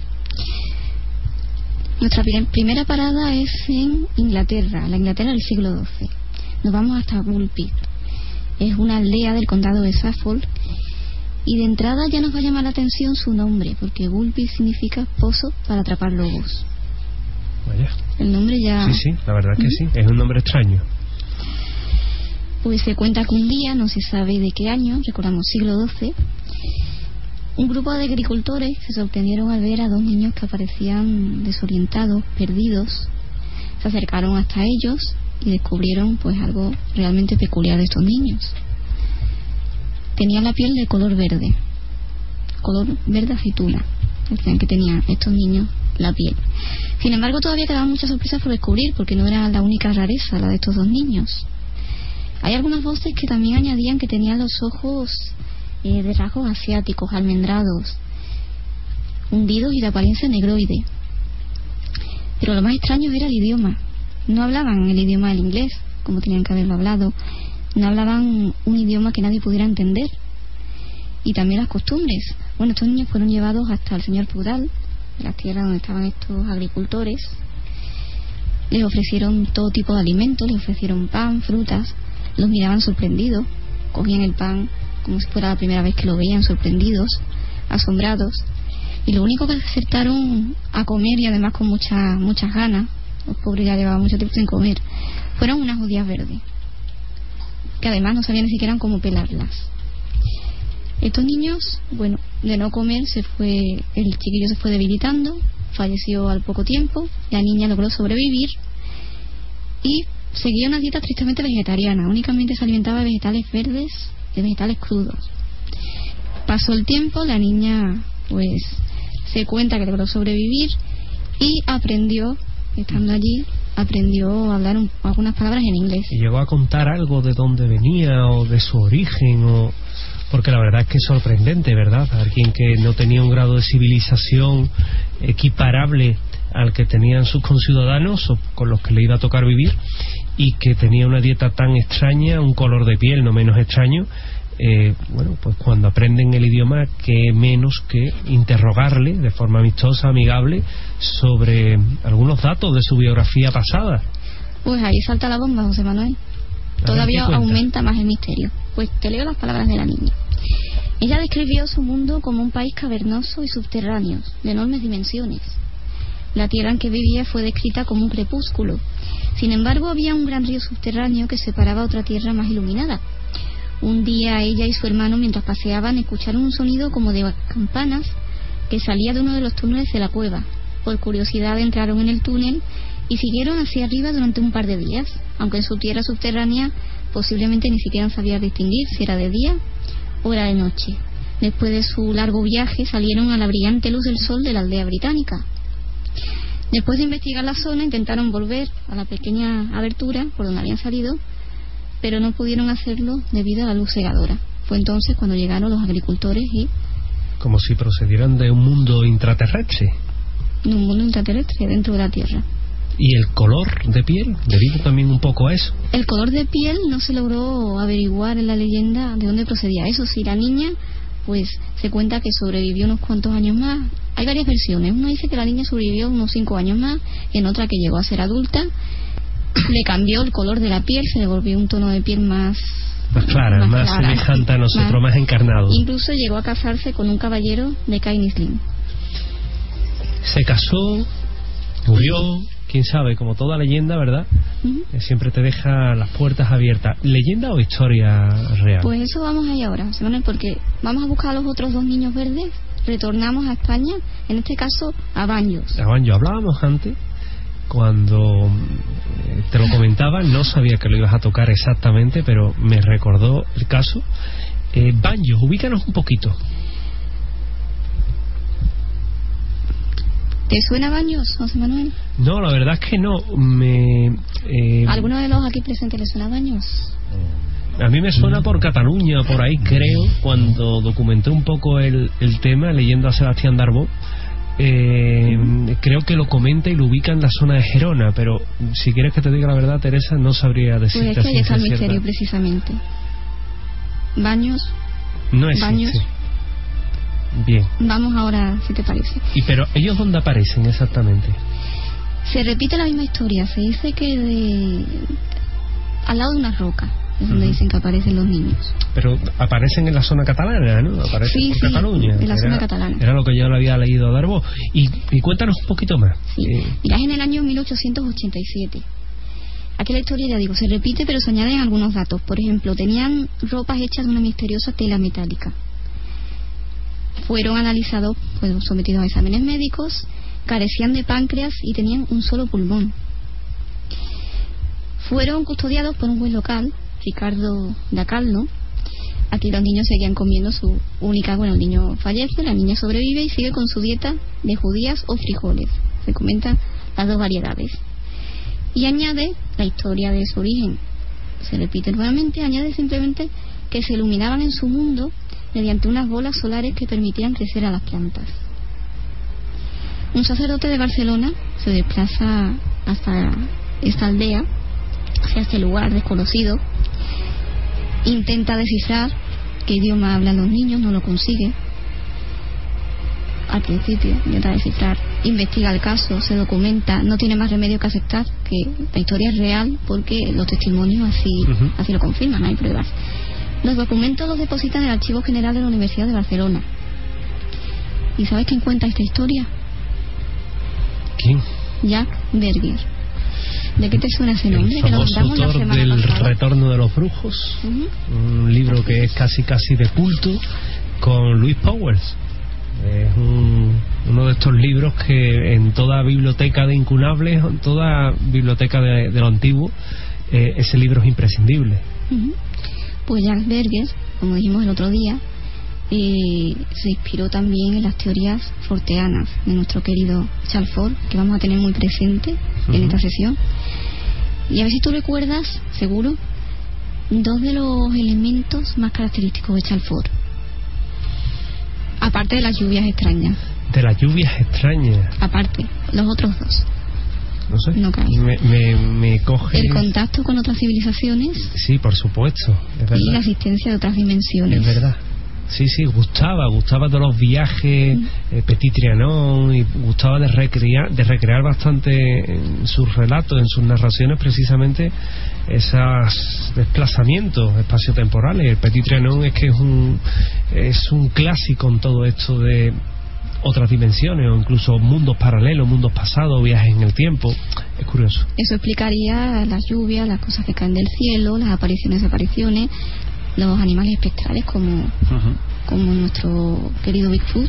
Nuestra primera parada es en Inglaterra, la Inglaterra del siglo XII. Nos vamos hasta Woolpit. Es una aldea del condado de Suffolk y de entrada ya nos va a llamar la atención su nombre, porque Woolpit significa pozo para atrapar lobos. Vaya. El nombre ya... Sí, la verdad es que sí, es un nombre extraño. Pues se cuenta que un día, no se sabe de qué año, recordamos siglo XII, un grupo de agricultores se sorprendieron al ver a 2 niños que aparecían desorientados, perdidos. Se acercaron hasta ellos y descubrieron pues algo realmente peculiar de estos niños. Tenían la piel de color verde aceituna. Decían que tenían estos niños la piel. Sin embargo, todavía quedaban muchas sorpresas por descubrir, porque no era la única rareza la de estos 2 niños. Hay algunas voces que también añadían que tenían los ojos de rasgos asiáticos, almendrados, hundidos y de apariencia negroide. Pero lo más extraño era el idioma. No hablaban el idioma del inglés, como tenían que haberlo hablado. No hablaban un idioma que nadie pudiera entender. Y también las costumbres. Bueno, estos niños fueron llevados hasta el señor feudal, de las tierras donde estaban estos agricultores. Les ofrecieron todo tipo de alimentos, les ofrecieron pan, frutas. Los miraban sorprendidos, cogían el pan como si fuera la primera vez que lo veían, sorprendidos, asombrados. Y lo único que acertaron a comer, y además con muchas ganas, los pobres ya llevaban mucho tiempo sin comer, fueron unas judías verdes, que además no sabían ni siquiera cómo pelarlas. Estos niños, bueno, de no comer el chiquillo se fue debilitando, falleció al poco tiempo, la niña logró sobrevivir y seguía una dieta estrictamente vegetariana, únicamente se alimentaba de vegetales verdes, de vegetales crudos. Pasó el tiempo, la niña pues se cuenta que logró sobrevivir y aprendió, estando allí, aprendió a hablar algunas palabras en inglés. ¿Y llegó a contar algo de dónde venía o de su origen? Porque la verdad es que es sorprendente, ¿verdad? Alguien que no tenía un grado de civilización equiparable al que tenían sus conciudadanos o con los que le iba a tocar vivir, y que tenía una dieta tan extraña, un color de piel no menos extraño. Bueno, pues cuando aprenden el idioma, que menos que interrogarle de forma amistosa, amigable, sobre algunos datos de su biografía pasada. Pues ahí salta la bomba, José Manuel. Todavía aumenta más el misterio. Pues te leo las palabras de la niña. Ella describió su mundo como un país cavernoso y subterráneo, de enormes dimensiones. La tierra en que vivía fue descrita como un crepúsculo. Sin embargo, había un gran río subterráneo que separaba otra tierra más iluminada. Un día ella y su hermano, mientras paseaban, escucharon un sonido como de campanas que salía de uno de los túneles de la cueva. Por curiosidad entraron en el túnel y siguieron hacia arriba durante un par de días, aunque en su tierra subterránea posiblemente ni siquiera sabían distinguir si era de día o era de noche. Después de su largo viaje salieron a la brillante luz del sol de la aldea británica. Después de investigar la zona, intentaron volver a la pequeña abertura por donde habían salido, pero no pudieron hacerlo debido a la luz cegadora. Fue entonces cuando llegaron los agricultores y... Como si procedieran de un mundo intraterrestre. De un mundo intraterrestre dentro de la Tierra. ¿Y el color de piel? ¿Debido también un poco a eso? El color de piel no se logró averiguar en la leyenda de dónde procedía eso. Si la niña, pues se cuenta que sobrevivió unos cuantos años más. Hay varias versiones. Uno dice que la niña sobrevivió unos 5 años más, en otra que llegó a ser adulta. Le cambió el color de la piel, se le volvió un tono de piel más clara, más semejante a nosotros, más encarnado. Incluso llegó a casarse con un caballero de Kynsley. Se casó, murió, quién sabe, como toda leyenda, ¿verdad? Siempre te deja las puertas abiertas. ¿Leyenda o historia real? Pues eso vamos ahí ahora, porque vamos a buscar a los otros 2 niños verdes, retornamos a España, en este caso a Baños. A Baños, hablábamos antes, cuando te lo comentaba, no sabía que lo ibas a tocar exactamente, pero me recordó el caso. Baños, ubícanos un poquito. ¿Te suena Baños, José Manuel? No, la verdad es que no. ¿Alguno de los aquí presentes le suena Baños? A mí me suena por Cataluña, por ahí creo, cuando documenté un poco el tema, leyendo a Sebastián Darbó. Creo que lo comenta y lo ubica en la zona de Gerona, pero si quieres que te diga la verdad, Teresa, no sabría decirte. Pues es que ahí está el misterio, precisamente. Baños no existe. Baños. Bien. Vamos ahora, si te parece. ¿Y pero ellos dónde aparecen exactamente? Se repite la misma historia. Se dice que al lado de una roca es donde dicen que aparecen los niños. Pero aparecen en la zona catalana, ¿no? Aparecen por Cataluña. En la zona catalana. Era lo que yo le había leído a Darbó. Y cuéntanos un poquito más. Sí. Mirá, en el año 1887. Aquí la historia, ya digo, se repite, pero se añaden algunos datos. Por ejemplo, tenían ropas hechas de una misteriosa tela metálica. Fueron analizados, fueron sometidos a exámenes médicos, carecían de páncreas y tenían un solo pulmón. Fueron custodiados por un juez local, Ricardo Dacalno. Aquí los niños seguían comiendo su única... Bueno, el niño fallece, la niña sobrevive y sigue con su dieta de judías o frijoles. Se comentan las 2 variedades. Y añade la historia de su origen. Se repite nuevamente, añade simplemente que se iluminaban en su mundo mediante unas bolas solares que permitían crecer a las plantas. Un sacerdote de Barcelona se desplaza hasta esta aldea, hacia este lugar desconocido, intenta descifrar qué idioma hablan los niños, no lo consigue. Al principio intenta descifrar, investiga el caso, se documenta, no tiene más remedio que aceptar que la historia es real porque los testimonios así lo confirman, hay pruebas. Los documentos los depositan en el Archivo General de la Universidad de Barcelona. ¿Y sabes quién cuenta esta historia? ¿Quién? Jack Berger. ¿De qué te suena ese nombre? El Que lo famoso contamos la autor semana del pasada. Retorno de los Brujos, un libro que es casi de culto, con Louis Powers. Es uno de estos libros que en toda biblioteca de incunables, en toda biblioteca de lo antiguo, ese libro es imprescindible. Pues Jack Berger, como dijimos el otro día, se inspiró también en las teorías forteanas de nuestro querido Charles Fort, que vamos a tener muy presente en esta sesión. Y a ver si tú recuerdas, seguro, dos de los elementos más característicos de Charles Fort, aparte de las lluvias extrañas. De las lluvias extrañas. Aparte, los otros dos. No sé. No cabe. Me coge. El contacto con otras civilizaciones. Sí, por supuesto. Es verdad. Y la asistencia de otras dimensiones. Es verdad. Sí, gustaba de los viajes, Petit Trianon, y gustaba de recrear bastante en sus relatos, en sus narraciones, precisamente esos desplazamientos espaciotemporales. El Petit Trianon es que es un clásico en todo esto de otras dimensiones, o incluso mundos paralelos, mundos pasados, viajes en el tiempo. Es curioso. Eso explicaría las lluvias, las cosas que caen del cielo, las apariciones, desapariciones, los animales espectrales como nuestro querido Bigfoot.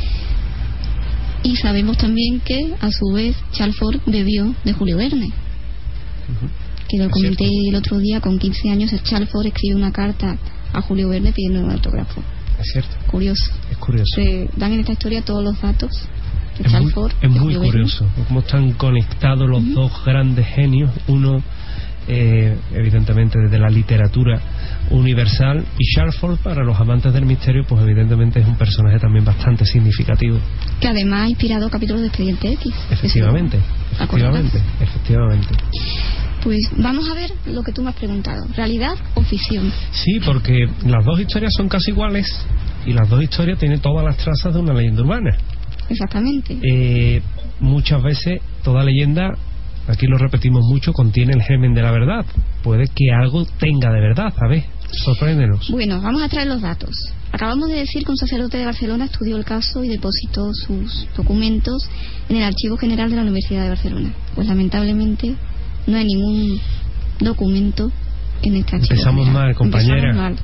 Y sabemos también que a su vez Charles Fort bebió de Julio Verne, que lo comenté el otro día. Con 15 años Charles Fort escribe una carta a Julio Verne pidiendo un autógrafo. Es cierto. Curioso. Es curioso. Se dan en esta historia todos los datos de Charles Fort. Es muy curioso cómo están conectados los dos grandes genios. Uno evidentemente desde la literatura universal, y Charles Fort, para los amantes del misterio, pues evidentemente es un personaje también bastante significativo, que además ha inspirado capítulos de Expediente X. Efectivamente. Pues vamos a ver lo que tú me has preguntado: ¿realidad o ficción? Sí, porque las dos historias son casi iguales y las dos historias tienen todas las trazas de una leyenda urbana. Exactamente. Muchas veces toda leyenda, aquí lo repetimos mucho, contiene el germen de la verdad. Puede que algo tenga de verdad, ¿sabes? Sorpréndenos. Bueno, vamos a traer los datos. Acabamos de decir que un sacerdote de Barcelona estudió el caso y depositó sus documentos en el Archivo General de la Universidad de Barcelona. Pues lamentablemente no hay ningún documento en este archivo. Empezamos mal, compañera. Empezamos mal.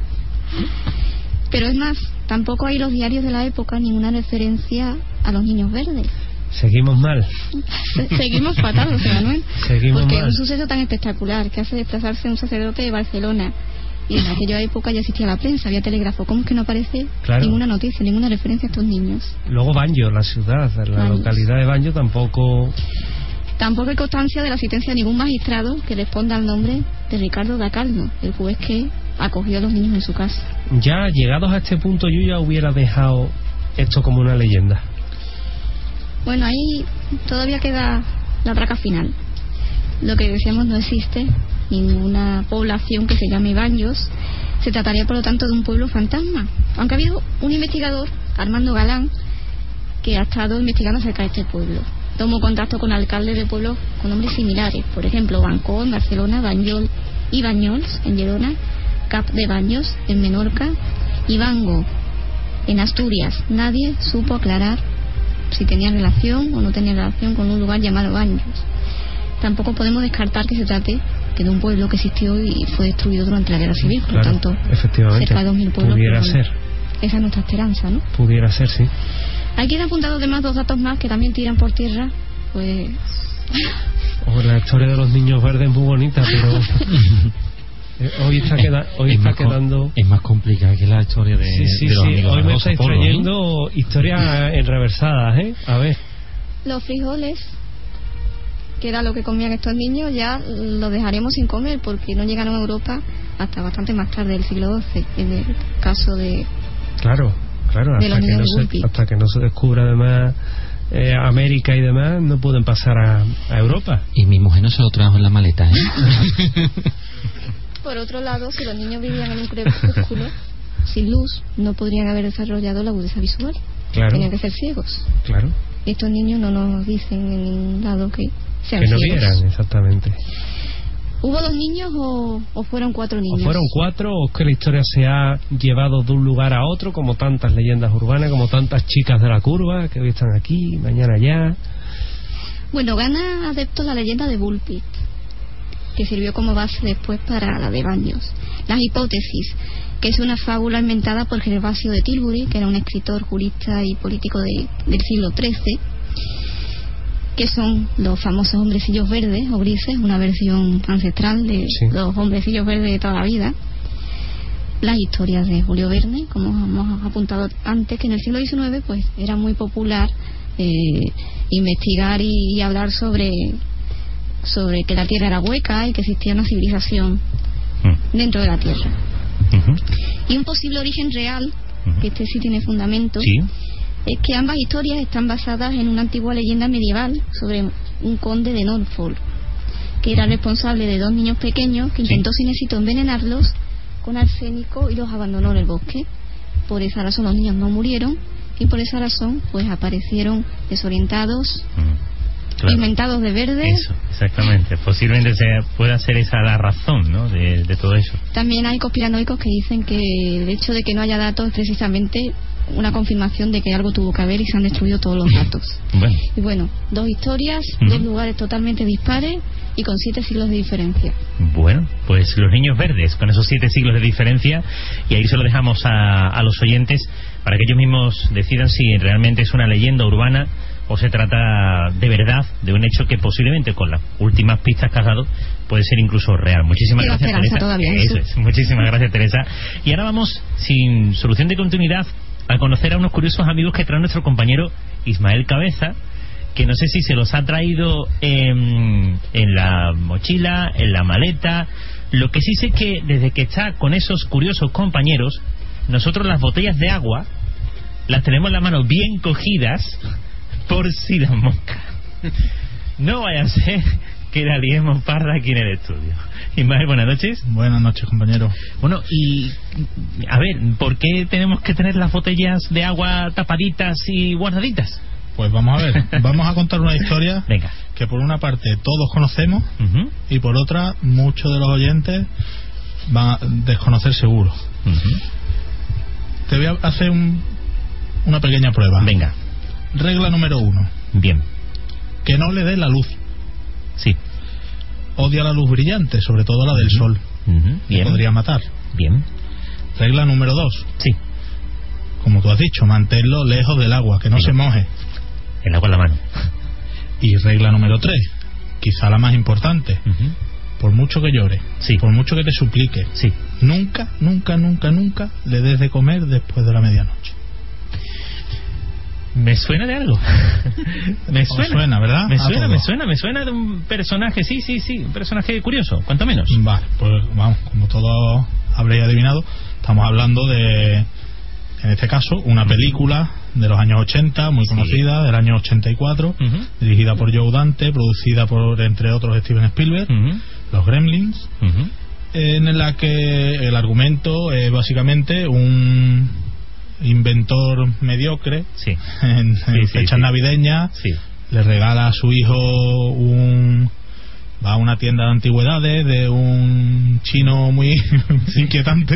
Pero es más, tampoco hay los diarios de la época ninguna referencia a los niños verdes. Seguimos mal. Seguimos fatal, José Manuel. Seguimos porque mal. un suceso tan espectacular que hace desplazarse un sacerdote de Barcelona, y en aquella época ya existía la prensa, había telégrafo. ¿Cómo es que no aparece ninguna noticia, ninguna referencia a estos niños? Luego Banyo, la ciudad, la localidad de Banyo tampoco hay constancia de la asistencia de ningún magistrado que responda al nombre de Ricardo Dacaldo, el juez que acogió a los niños en su casa. Ya llegados a este punto yo ya hubiera dejado esto como una leyenda. Bueno, ahí todavía queda la traca final. Lo que decíamos, no existe ninguna población que se llame Baños. Se trataría por lo tanto de un pueblo fantasma, aunque ha habido un investigador, Armando Galán, que ha estado investigando acerca de este pueblo. Tomó contacto con alcaldes de pueblos con nombres similares, por ejemplo Bancó en Barcelona, Banyol y Banyols en Gerona, Cap de Baños en Menorca y Bango en Asturias. Nadie supo aclarar si tenía relación o no tenía relación con un lugar llamado Baños. Tampoco podemos descartar que se trate de un pueblo que existió y fue destruido durante la Guerra Civil. Por lo tanto, efectivamente, cerca de 2.000 pueblos. Pudiera ser. Esa es nuestra esperanza, ¿no? Pudiera ser, sí. Hay quien ha apuntado además dos datos más que también tiran por tierra, pues... La historia de los niños verdes es muy bonita, pero... hoy está quedando... Es más complicada que la historia de, sí, de los amigos. Hoy me estáis trayendo historias enreversadas, ¿eh? A ver. Los frijoles, que era lo que comían estos niños, ya lo dejaremos sin comer porque no llegaron a Europa hasta bastante más tarde, del siglo XII, en el caso de... Claro, hasta que no se descubra además América y demás, no pueden pasar a Europa. Y mi mujer no se lo trajo en la maleta, ¿eh? Por otro lado, si los niños vivían en un crepúsculo sin luz, no podrían haber desarrollado la agudeza visual. Claro. Tenían que ser ciegos. Claro. Estos niños no nos dicen en ningún lado que sean que no ciegos. vieran, exactamente. ¿Hubo 2 niños o fueron 4 niños? ¿O fueron 4 o es que la historia se ha llevado de un lugar a otro, como tantas leyendas urbanas, como tantas chicas de la curva que hoy están aquí, mañana allá? Bueno, gana adeptos la leyenda de Bullpit, que sirvió como base después para la de Baños. Las hipótesis, que es una fábula inventada por Gervasio de Tilbury, que era un escritor, jurista y político del siglo XIII, que son los famosos hombrecillos verdes o grises, una versión ancestral de los hombrecillos verdes de toda la vida. Las historias de Julio Verne, como hemos apuntado antes, que en el siglo XIX pues era muy popular investigar y hablar sobre que la Tierra era hueca y que existía una civilización dentro de la Tierra. Y un posible origen real, que este sí tiene fundamento, es que ambas historias están basadas en una antigua leyenda medieval sobre un conde de Norfolk, que era responsable de 2 niños pequeños que intentó sin éxito envenenarlos con arsénico y los abandonó en el bosque. Por esa razón los niños no murieron y por esa razón pues aparecieron desorientados, pigmentados de verde. Eso, exactamente. Posiblemente pueda ser esa la razón, ¿no?, de todo eso. También hay conspiranoicos que dicen que el hecho de que no haya datos es precisamente una confirmación de que algo tuvo que haber y se han destruido todos los datos. Bueno. Y bueno, 2 historias, 2 lugares totalmente dispares y con 7 siglos de diferencia. Bueno, pues los niños verdes, con esos 7 siglos de diferencia, y ahí se lo dejamos a los oyentes para que ellos mismos decidan si realmente es una leyenda urbana o se trata de verdad de un hecho que posiblemente con las últimas pistas que has dado puede ser incluso real. Muchísimas gracias, Teresa. Todavía, eso es. Muchísimas gracias, Teresa. Y ahora vamos, sin solución de continuidad, a conocer a unos curiosos amigos que trae nuestro compañero Ismael Cabeza, que no sé si se los ha traído en la mochila, en la maleta. Lo que sí sé es que desde que está con esos curiosos compañeros, nosotros las botellas de agua las tenemos en la mano bien cogidas por si las moscas. No vaya a ser que la liemos parda aquí en el estudio. Ismael, buenas noches. Buenas noches, compañero. Bueno, y a ver, ¿por qué tenemos que tener las botellas de agua tapaditas y guardaditas? Pues vamos a ver, vamos a contar una historia Venga. que por una parte todos conocemos y por otra muchos de los oyentes van a desconocer seguro. Te voy a hacer una pequeña prueba. Venga. Regla número 1. Bien. Que no le dé la luz. Sí. Odia la luz brillante, sobre todo la del sol. Bien. Podría matar. Bien. Regla número 2. Sí. Como tú has dicho, manténlo lejos del agua, que no se moje. El agua en la mano. Y regla número 3, quizá la más importante. Por mucho que llore, por mucho que te suplique, nunca, nunca, nunca, nunca le des de comer después de la medianoche. Me suena de algo. Me suena, ¿verdad? Me suena de un personaje, sí, un personaje curioso, cuanto menos. Vale, pues vamos, como todos habréis adivinado, estamos hablando de, en este caso, una película de los años 80, muy conocida, del año 84, dirigida por Joe Dante, producida por, entre otros, Steven Spielberg, Los Gremlins, en la que el argumento es básicamente un inventor mediocre en fechas navideñas, le regala a su hijo va a una tienda de antigüedades de un chino muy inquietante.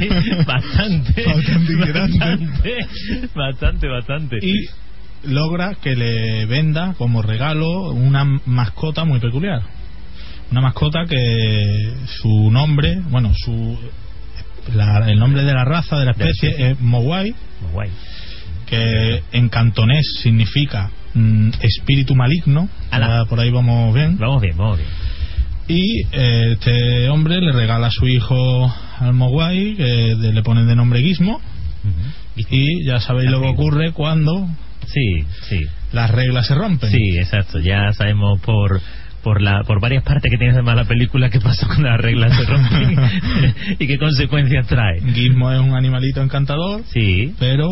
Bastante. Y logra que le venda como regalo una mascota muy peculiar. Una mascota que su nombre, bueno, el nombre de la raza, de la especie, es Mogwai, que en cantonés significa espíritu maligno. Por ahí vamos bien. Vamos bien. Y este hombre le regala a su hijo al Mogwai, que le ponen de nombre Gizmo. Y ya sabéis lo que ocurre cuando las reglas se rompen. Sí, exacto. Ya sabemos por varias partes que tienes de mala película qué pasa cuando las reglas se rompen y qué consecuencias trae. Gizmo es un animalito encantador, pero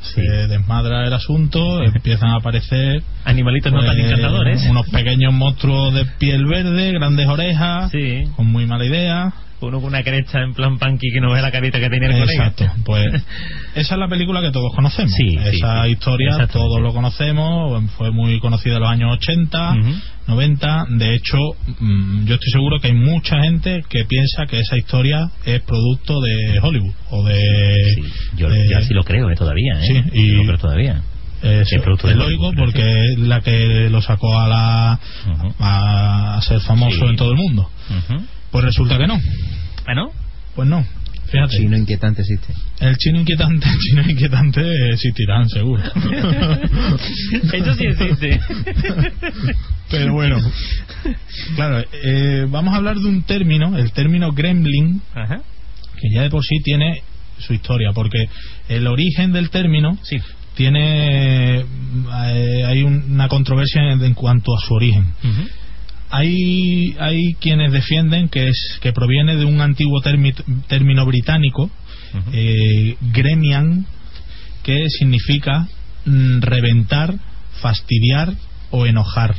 se desmadra el asunto, empiezan a aparecer animalitos no tan encantadores, unos pequeños monstruos de piel verde, grandes orejas, con muy mala idea. Uno con una cresta en plan punky que no ve la carita que tenía el colega. Exacto, pues esa es la película que todos conocemos. Esa historia todos lo conocemos, fue muy conocida en los años 80, 90. De hecho, yo estoy seguro que hay mucha gente que piensa que esa historia es producto de Hollywood o de... Yo así lo creo todavía, Sí, y lo creo todavía. Es lógico, porque es la que lo sacó a ser famoso en todo el mundo. Pues resulta que no. ¿Ah, no? Pues no. Fíjate. El chino inquietante existe. El chino inquietante existirán, seguro. Eso sí existe. Pero bueno, claro, vamos a hablar de un término, el término gremlin, que ya de por sí tiene su historia, porque el origen del término tiene hay una controversia en cuanto a su origen. Hay quienes defienden que proviene de un antiguo término británico, gremian, que significa reventar, fastidiar o enojar.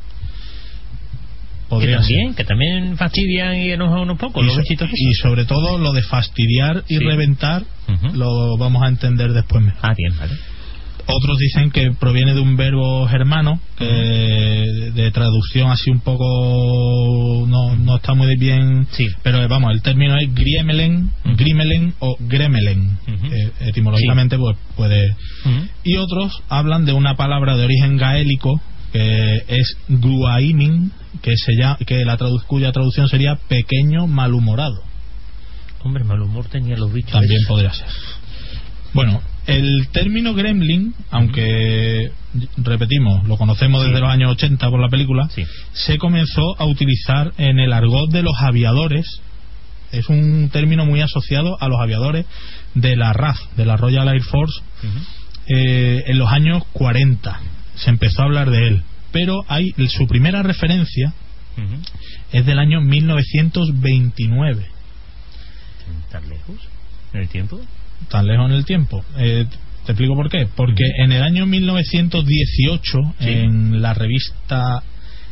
Que también fastidian y enojan unos pocos. Y sobre todo lo de fastidiar y reventar lo vamos a entender después mejor. Bien, vale. Otros dicen que proviene de un verbo germano, que de traducción así un poco no está muy bien, pero vamos, el término es griemelen o gremelen, etimológicamente pues puede. Y otros hablan de una palabra de origen gaélico que es gruaimin, cuya traducción sería pequeño malhumorado. Hombre, mal humor tenía los bichos. También podría ser. Bueno, el término gremlin, aunque repetimos, lo conocemos desde los años 80 por la película, se comenzó a utilizar en el argot de los aviadores. Es un término muy asociado a los aviadores de la RAF, de la Royal Air Force. En los años 40 se empezó a hablar de él, pero su primera referencia es del año 1929. ¿Tan lejos en el tiempo? Tan lejos en el tiempo. Te explico por qué. Porque en el año 1918 en la revista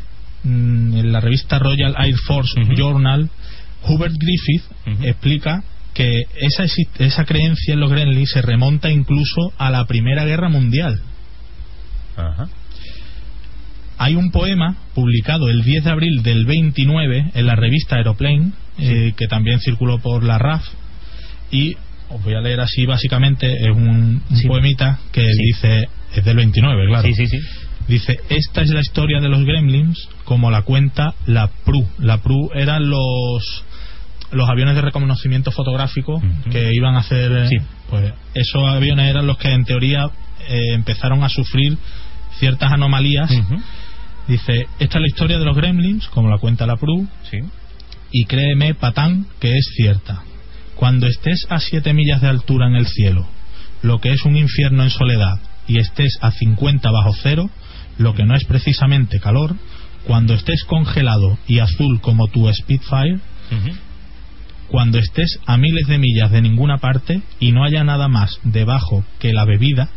Royal Air Force Journal, Hubert Griffith explica que esa creencia en los gremlins se remonta incluso a la Primera Guerra Mundial. Hay un poema publicado el 10 de abril del 29 en la revista Aeroplane, que también circuló por la RAF, y os voy a leer así básicamente. Es un poemita que dice, es del 29, claro. Dice: esta es la historia de los gremlins como la cuenta la PRU. La PRU eran los aviones de reconocimiento fotográfico que iban a hacer, pues esos aviones eran los que en teoría empezaron a sufrir ciertas anomalías. Dice: esta es la historia de los gremlins como la cuenta la PRU, y créeme, patán, que es cierta. Cuando estés a 7 millas de altura en el cielo, lo que es un infierno en soledad, y estés a 50 bajo cero, lo que no es precisamente calor, cuando estés congelado y azul como tu Spitfire, cuando estés a miles de millas de ninguna parte y no haya nada más debajo que la bebida,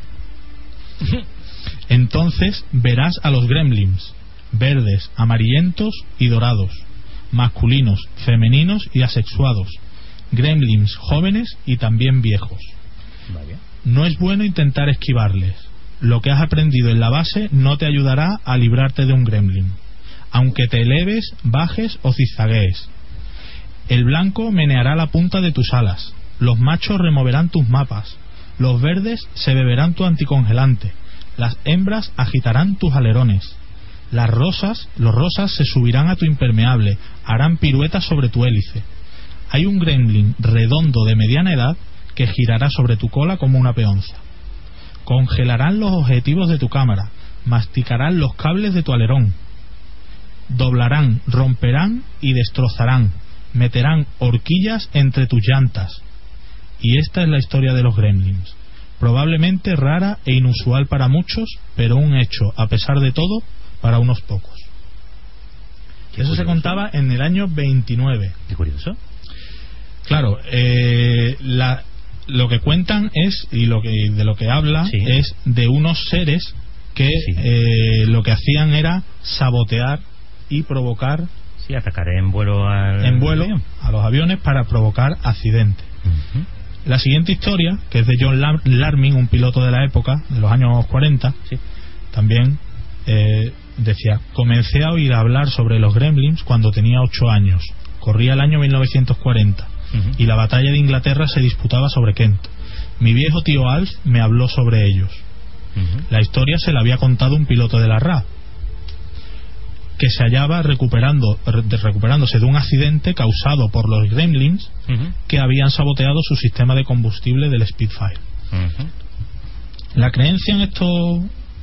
entonces verás a los gremlins, verdes, amarillentos y dorados, masculinos, femeninos y asexuados, gremlins jóvenes y también viejos. No es bueno intentar esquivarles. Lo que has aprendido en la base no te ayudará a librarte de un gremlin, aunque te eleves, bajes o zigzaguees. El blanco meneará la punta de tus alas, los machos removerán tus mapas, los verdes se beberán tu anticongelante, las hembras agitarán tus alerones, los rosas se subirán a tu impermeable, harán piruetas sobre tu hélice. Hay un gremlin redondo de mediana edad que girará sobre tu cola como una peonza. Congelarán los objetivos de tu cámara, masticarán los cables de tu alerón, doblarán, romperán y destrozarán, meterán horquillas entre tus llantas. Y esta es la historia de los gremlins, probablemente rara e inusual para muchos, pero un hecho, a pesar de todo, para unos pocos. Eso se contaba en el año 29. Qué curioso. Claro, lo que cuentan es, y de lo que habla, es de unos seres que lo que hacían era sabotear y provocar, atacar en vuelo a los aviones para provocar accidentes. La siguiente historia, que es de John Larmin, un piloto de la época, de los años 40, también decía: comencé a oír hablar sobre los gremlins cuando tenía 8 años. Corría el año 1940 y la batalla de Inglaterra se disputaba sobre Kent. Mi viejo tío Alf me habló sobre ellos. La historia se la había contado un piloto de la RAF, que se hallaba recuperándose de un accidente causado por los gremlins que habían saboteado su sistema de combustible del Spitfire. La creencia en estos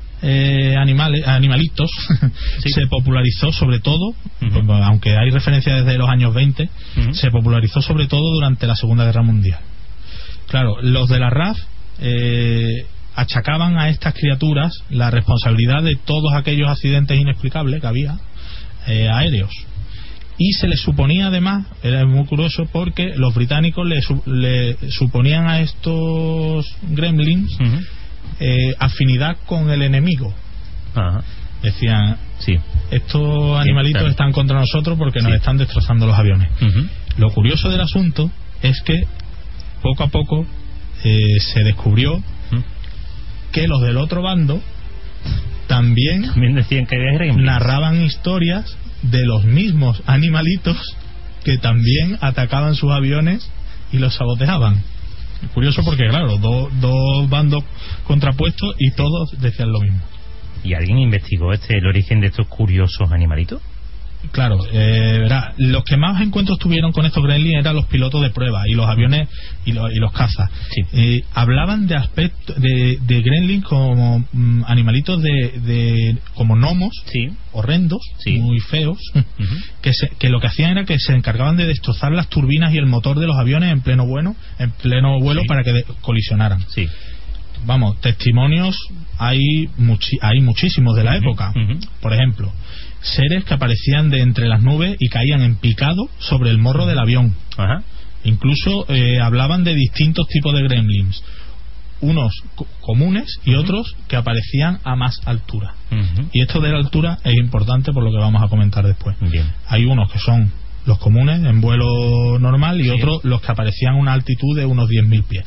animalitos se popularizó sobre todo, aunque hay referencias desde los años 20, se popularizó sobre todo durante la Segunda Guerra Mundial. Claro, los de la RAF achacaban a estas criaturas la responsabilidad de todos aquellos accidentes inexplicables que había aéreos, y se les suponía, además, era muy curioso, porque los británicos le suponían a estos gremlins afinidad con el enemigo. Decían: estos animalitos están contra nosotros porque nos están destrozando los aviones. Lo curioso del asunto es que poco a poco se descubrió que los del otro bando también decían que había gremlins. Narraban historias de los mismos animalitos que también atacaban sus aviones y los saboteaban. Curioso porque, claro, dos bandos contrapuestos y todos decían lo mismo. ¿Y alguien investigó el origen de estos curiosos animalitos? Claro, los que más encuentros tuvieron con estos gremlins eran los pilotos de prueba y los aviones y los cazas. Hablaban de aspecto de gremlins como animalitos como gnomos, horrendos, muy feos, que lo que hacían era que se encargaban de destrozar las turbinas y el motor de los aviones en pleno vuelo para que colisionaran. Vamos, testimonios hay muchísimos de la época. Por ejemplo, seres que aparecían de entre las nubes y caían en picado sobre el morro del avión. Incluso hablaban de distintos tipos de gremlins, unos comunes y otros que aparecían a más altura. Y esto de la altura es importante por lo que vamos a comentar después. Hay unos que son los comunes en vuelo normal y otros los que aparecían a una altitud de unos 10.000 pies,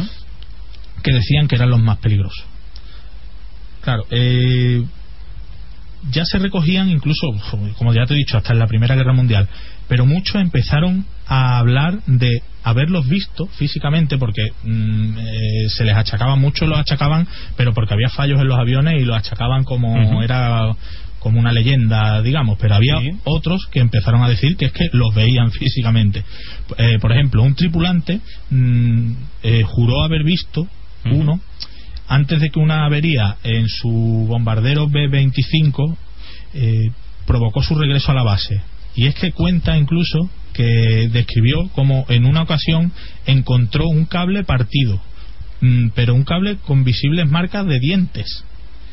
que decían que eran los más peligrosos. Claro, ya se recogían incluso, como ya te he dicho, hasta en la Primera Guerra Mundial, pero muchos empezaron a hablar de haberlos visto físicamente, porque se les achacaba, muchos los achacaban, pero porque había fallos en los aviones y los achacaban como era como una leyenda, digamos, pero había otros que empezaron a decir que es que los veían físicamente. Por ejemplo, un tripulante juró haber visto uno antes de que una avería en su bombardero B-25 provocó su regreso a la base. Y es que cuenta incluso que describió como en una ocasión encontró un cable partido, pero un cable con visibles marcas de dientes.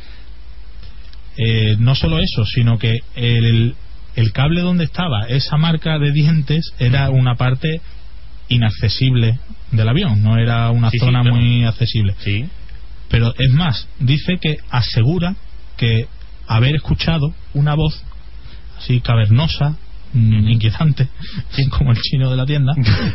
No solo eso, sino que el cable donde estaba esa marca de dientes era una parte inaccesible del avión, no era una zona muy accesible. Pero es más, dice que asegura que haber escuchado una voz así cavernosa, inquietante, como el chino de la tienda,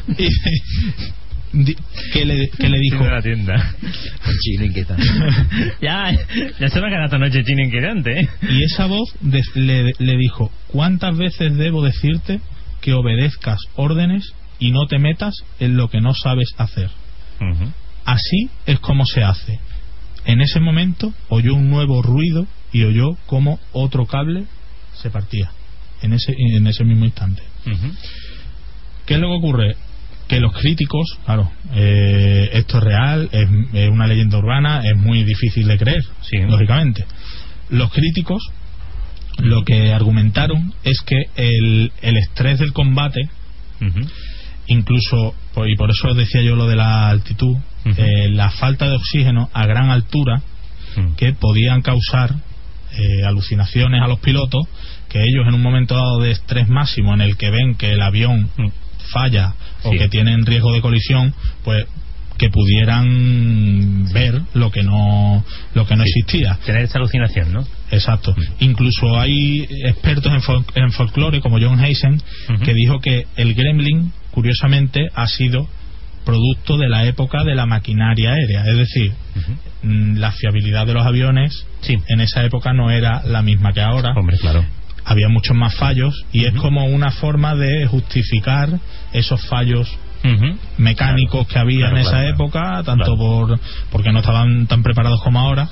que le dijo: de la tienda. El chino inquietante. ya se me ha quedado esta noche chino inquietante, Y esa voz le dijo: ¿cuántas veces debo decirte que obedezcas órdenes y no te metas en lo que no sabes hacer? Así es como se hace. En ese momento oyó un nuevo ruido y oyó como otro cable se partía en ese mismo instante. ¿Qué es lo que ocurre? Que los críticos, claro, esto es real, es una leyenda urbana, es muy difícil de creer, lógicamente. Los críticos lo que argumentaron es que el estrés del combate, incluso, y por eso decía yo lo de la altitud, la falta de oxígeno a gran altura, que podían causar alucinaciones a los pilotos, que ellos en un momento dado de estrés máximo en el que ven que el avión falla o que tienen riesgo de colisión, pues que pudieran ver lo que no existía. Tener esa alucinación, ¿no? Exacto. Incluso hay expertos en folclore como John Heisen que dijo que el gremlin, curiosamente, ha sido producto de la época de la maquinaria aérea, es decir, la fiabilidad de los aviones en esa época no era la misma que ahora. Hombre, claro. Había muchos más fallos y es como una forma de justificar esos fallos mecánicos que había en esa época, tanto porque no estaban tan preparados como ahora.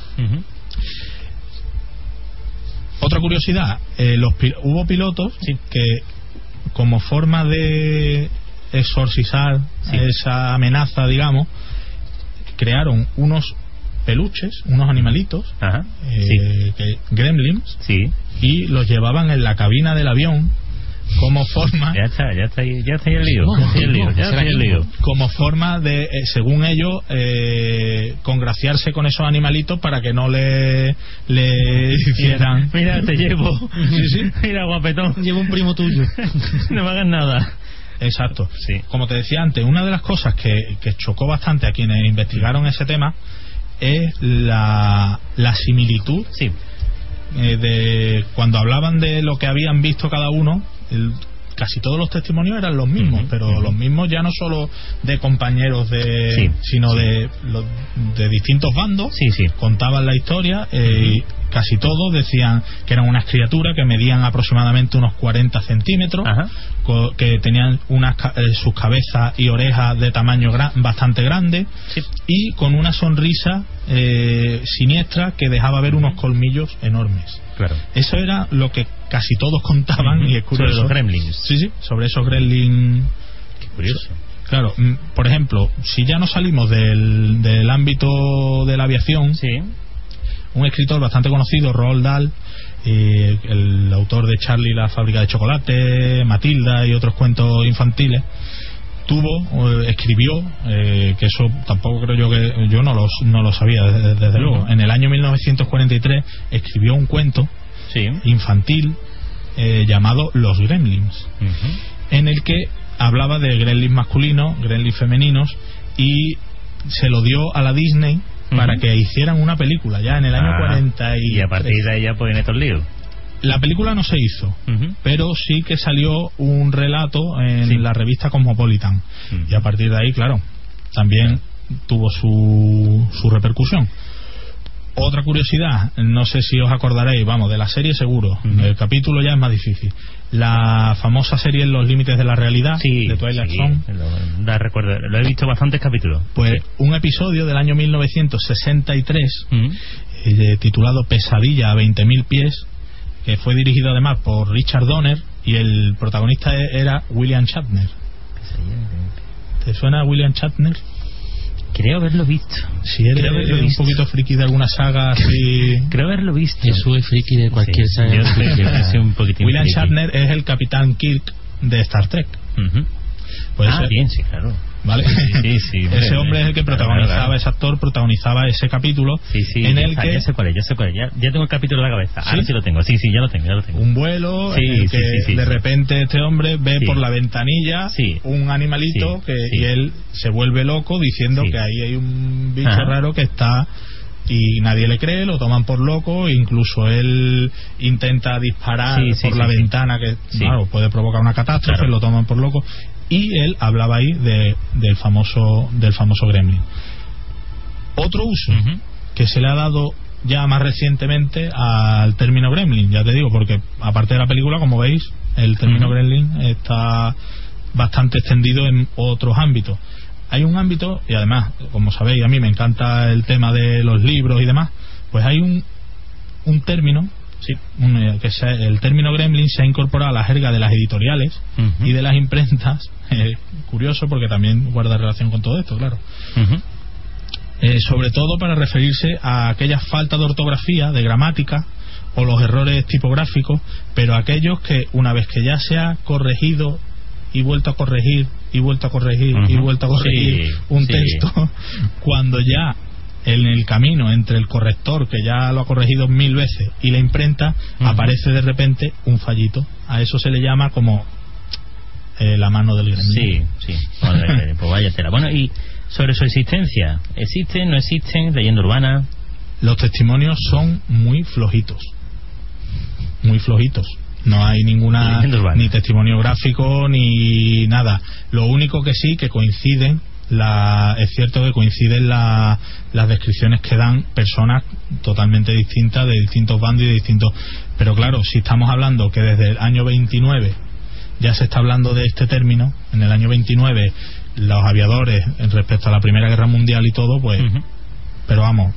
Otra curiosidad, hubo pilotos que, como forma de exorcizar esa amenaza, digamos, crearon unos peluches, unos animalitos, gremlins, y los llevaban en la cabina del avión como forma ya está el lío. Como forma de, según ellos, congraciarse con esos animalitos para que no le hicieran. Mira, te llevo. Mira, guapetón, llevo un primo tuyo. No me hagas nada. Exacto. Como te decía antes, una de las cosas que chocó bastante a quienes investigaron ese tema es la similitud de cuando hablaban de lo que habían visto cada uno. Casi todos los testimonios eran los mismos, pero los mismos ya no solo de compañeros sino de distintos bandos. Contaban la historia y casi todos decían que eran unas criaturas que medían aproximadamente unos 40 centímetros, que tenían sus cabezas y orejas de tamaño bastante grande y con una sonrisa siniestra que dejaba ver unos colmillos enormes. Eso era lo que casi todos contaban y es curioso. Sobre los gremlins. Sobre esos gremlins. Qué curioso. Claro, por ejemplo, si ya no salimos del ámbito de la aviación, un escritor bastante conocido, Roald Dahl, el autor de Charlie la fábrica de chocolate, Matilda y otros cuentos infantiles, escribió, que eso tampoco creo yo no lo sabía desde luego, en el año 1943 escribió un cuento infantil llamado Los Gremlins, en el que hablaba de gremlins masculinos, gremlins femeninos, y se lo dio a la Disney para que hicieran una película ya en el año 43. Y a partir de ahí ya pueden estos líos. La película no se hizo, pero sí que salió un relato en la revista Cosmopolitan, y a partir de ahí, claro, también tuvo su repercusión. Otra curiosidad, no sé si os acordaréis, de la serie seguro, el capítulo ya es más difícil. La famosa serie Los límites de la realidad, de Twilight Zone. Recuerdo, lo he visto bastantes capítulos. Pues un episodio del año 1963, titulado Pesadilla a 20.000 pies, que fue dirigido además por Richard Donner, y el protagonista era William Shatner. ¿Te suena William Shatner? Creo haberlo visto. Si eres un poquito friki de alguna saga así. Creo haberlo visto. Eso es friki de cualquier saga. Yo soy un poquitín William friki. Shatner es el Capitán Kirk de Star Trek. Puede ser. Bien, sí, claro. ¿Vale? Sí, ese hombre es el que protagonizaba, ese actor protagonizaba ese capítulo en el que... Ya sé cuál es. Ya tengo el capítulo en la cabeza. Ahora sí lo tengo. Sí, ya lo tengo. Un vuelo en el que de repente este hombre ve por la ventanilla un animalito y él se vuelve loco diciendo que ahí hay un bicho raro que está... Y nadie le cree, lo toman por loco, incluso él intenta disparar por la ventana, que claro, puede provocar una catástrofe, lo toman por loco. Y él hablaba ahí del famoso gremlin. Otro uso que se le ha dado ya más recientemente al término gremlin, ya te digo, porque aparte de la película, como veis, el término gremlin está bastante extendido en otros ámbitos. Hay un ámbito, y además, como sabéis, a mí me encanta el tema de los libros y demás, pues hay un término, que el término gremlin se ha incorporado a la jerga de las editoriales y de las imprentas. Curioso, porque también guarda relación con todo esto, claro. Sobre todo para referirse a aquellas faltas de ortografía, de gramática, o los errores tipográficos, pero aquellos que una vez que ya se ha corregido y vuelto a corregir y vuelto a corregir y vuelto a corregir un texto, cuando ya en el camino entre el corrector, que ya lo ha corregido 1000 veces, y la imprenta, aparece de repente un fallito. A eso se le llama como la mano del gremlin. Pues vaya tela. Bueno, y sobre su existencia. ¿Existen, no existen? ¿Leyenda urbana? Los testimonios son muy flojitos. Muy flojitos. No hay ninguna, ni testimonio gráfico, ni nada. Lo único que sí, que coinciden, es cierto que coinciden las descripciones que dan personas totalmente distintas, de distintos bandos y de distintos... Pero claro, si estamos hablando que desde el año 29 ya se está hablando de este término, en el año 29 los aviadores respecto a la Primera Guerra Mundial y todo, pues... Pero vamos,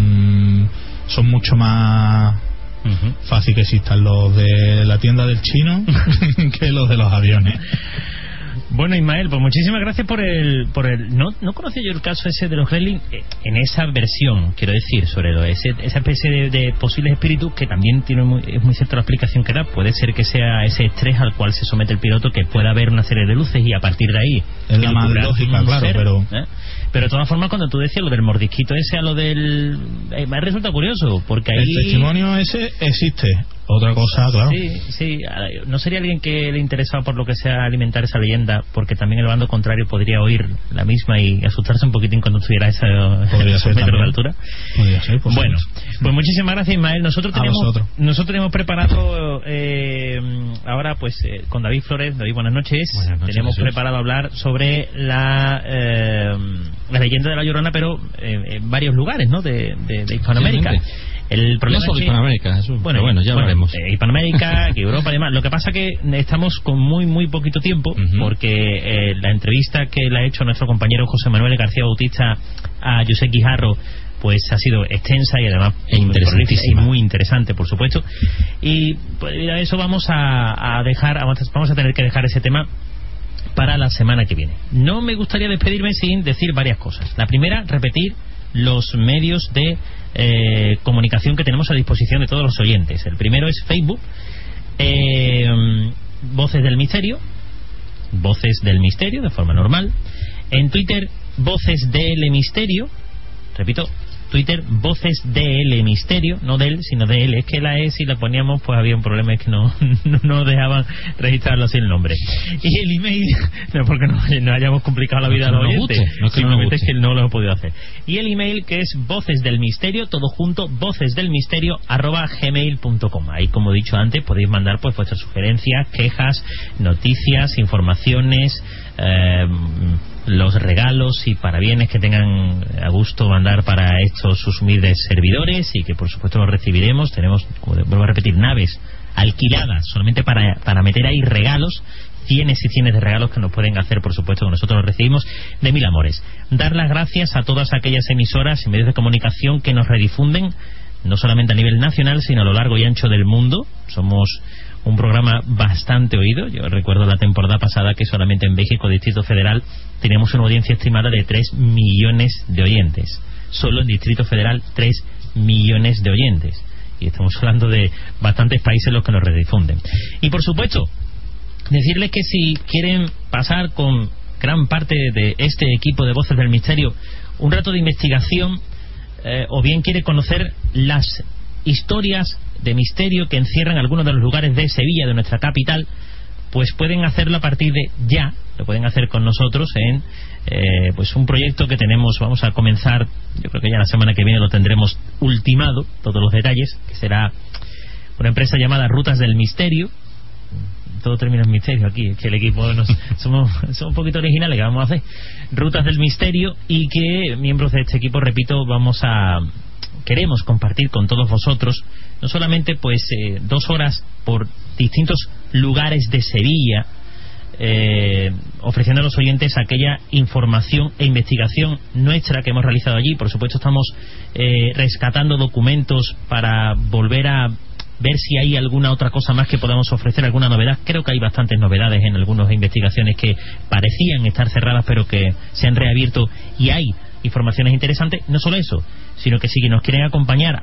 son mucho más... fácil que existan los de la tienda del chino que los de los aviones. Bueno, Ismael, pues muchísimas gracias por el no conocía yo el caso ese de los Gremlins en esa versión, quiero decir, sobre esa especie de posibles espíritus, que también es muy cierta la explicación que da. Puede ser que sea ese estrés al cual se somete el piloto, que pueda haber una serie de luces y a partir de ahí es la más lógica, claro, pero de todas formas, cuando tú decías lo del mordisquito ese a lo del... me resulta curioso, porque ahí... El testimonio ese existe. Otra cosa, claro. Sí. ¿No sería alguien que le interesaba por lo que sea alimentar esa leyenda? Porque también el bando contrario podría oír la misma y asustarse un poquín cuando tuviera esos metros de altura. Podría ser, pues. Bueno, pues muchísimas gracias, Ismael. Nosotros tenemos preparado ahora, pues, con David Flores. David, buenas noches. Tenemos preparado hablar sobre la leyenda de la Llorona, pero en varios lugares, ¿no? De Hispanoamérica. El problema no solo Hispanoamérica, Jesús. Bueno, ya hablaremos. Hispanoamérica, Europa, además. Lo que pasa que estamos con muy poquito tiempo, porque la entrevista que le ha hecho nuestro compañero José Manuel García Bautista a José Guijarro, pues ha sido extensa y además muy interesante, por supuesto. Y pues, debido a eso vamos a tener que dejar ese tema para la semana que viene. No me gustaría despedirme sin decir varias cosas. La primera, repetir los medios de comunicación que tenemos a disposición de todos los oyentes. El primero es Facebook, Voces del Misterio, de forma normal. En Twitter, Voces del Misterio, repito, Twitter, Voces del Misterio, no del, sino de él. Es que la E, si la poníamos, pues había un problema, es que no dejaban registrarlo así el nombre. Y el email, no porque no hayamos complicado la vida a los oyentes, simplemente es que no lo he podido hacer. Y el email, que es Voces del Misterio, todo junto, vocesdelmisterio@gmail.com. Ahí, como he dicho antes, podéis mandar pues vuestras sugerencias, quejas, noticias, informaciones, los regalos y parabienes que tengan a gusto mandar para estos sus humildes servidores, y que por supuesto los recibiremos. Tenemos, como vuelvo a repetir, naves alquiladas solamente para meter ahí regalos, cienes y cienes de regalos que nos pueden hacer, por supuesto, que nosotros los recibimos de mil amores. Dar las gracias a todas aquellas emisoras y medios de comunicación que nos redifunden, no solamente a nivel nacional, sino a lo largo y ancho del mundo. Somos un programa bastante oído. Yo recuerdo la temporada pasada que solamente en México, Distrito Federal, teníamos una audiencia estimada de 3 millones de oyentes. Solo en Distrito Federal, 3 millones de oyentes. Y estamos hablando de bastantes países los que nos redifunden. Y por supuesto, decirles que si quieren pasar con gran parte de este equipo de Voces del Misterio un rato de investigación, o bien quiere conocer las historias de misterio que encierran algunos de los lugares de Sevilla, de nuestra capital, pues pueden hacerlo a partir de ya. Lo pueden hacer con nosotros en pues un proyecto que tenemos. Vamos a comenzar, yo creo que ya la semana que viene lo tendremos ultimado, todos los detalles, que será una empresa llamada Rutas del Misterio. Todo termina en misterio aquí, es que el equipo somos un poquito originales, que vamos a hacer Rutas del Misterio, y que miembros de este equipo, repito, queremos compartir con todos vosotros no solamente pues 2 horas por distintos lugares de Sevilla, ofreciendo a los oyentes aquella información e investigación nuestra que hemos realizado allí. Por supuesto estamos rescatando documentos para volver a ver si hay alguna otra cosa más que podamos ofrecer, alguna novedad. Creo que hay bastantes novedades en algunas investigaciones que parecían estar cerradas pero que se han reabierto, y hay informaciones interesantes. No solo eso, sino que si nos quieren acompañar,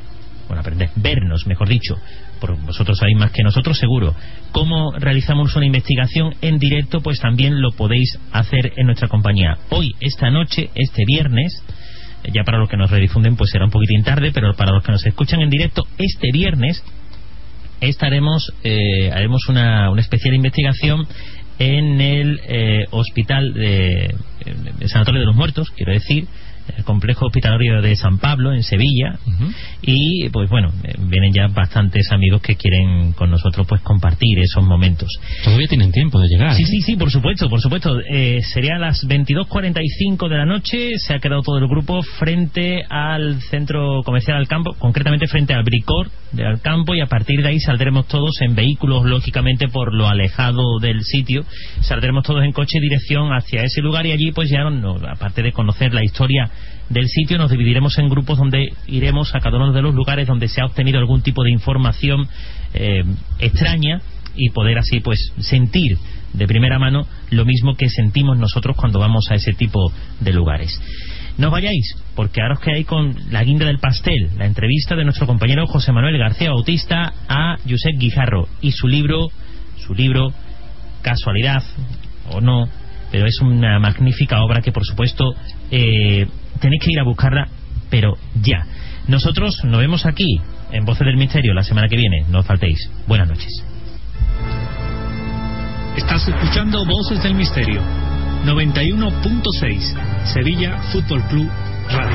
vernos, mejor dicho, porque vosotros sabéis más que nosotros seguro, cómo realizamos una investigación en directo, pues también lo podéis hacer en nuestra compañía. Hoy, esta noche, este viernes, ya para los que nos redifunden pues será un poquitín tarde, pero para los que nos escuchan en directo, este viernes haremos una especial investigación en el hospital el Sanatorio de los Muertos, quiero decir, el complejo hospitalario de San Pablo en Sevilla. Y pues bueno, vienen ya bastantes amigos que quieren con nosotros pues compartir esos momentos. Todavía tienen tiempo de llegar. Sí, por supuesto. Sería a las 22:45 de la noche. Se ha quedado todo el grupo frente al centro comercial Alcampo, concretamente frente al Bricor del Alcampo, y a partir de ahí saldremos todos en vehículos, lógicamente por lo alejado del sitio. Saldremos todos en coche dirección hacia ese lugar, y allí pues ya aparte de conocer la historia del sitio, nos dividiremos en grupos donde iremos a cada uno de los lugares donde se ha obtenido algún tipo de información extraña, y poder así pues sentir de primera mano lo mismo que sentimos nosotros cuando vamos a ese tipo de lugares. No os vayáis, porque ahora os quedáis con la guinda del pastel, la entrevista de nuestro compañero José Manuel García Bautista a Josep Guijarro y su libro, casualidad o no, pero es una magnífica obra que por supuesto tenéis que ir a buscarla, pero ya. Nosotros nos vemos aquí en Voces del Misterio la semana que viene, no os faltéis. Buenas noches. Estás escuchando Voces del Misterio, 91.6, Sevilla Fútbol Club Radio.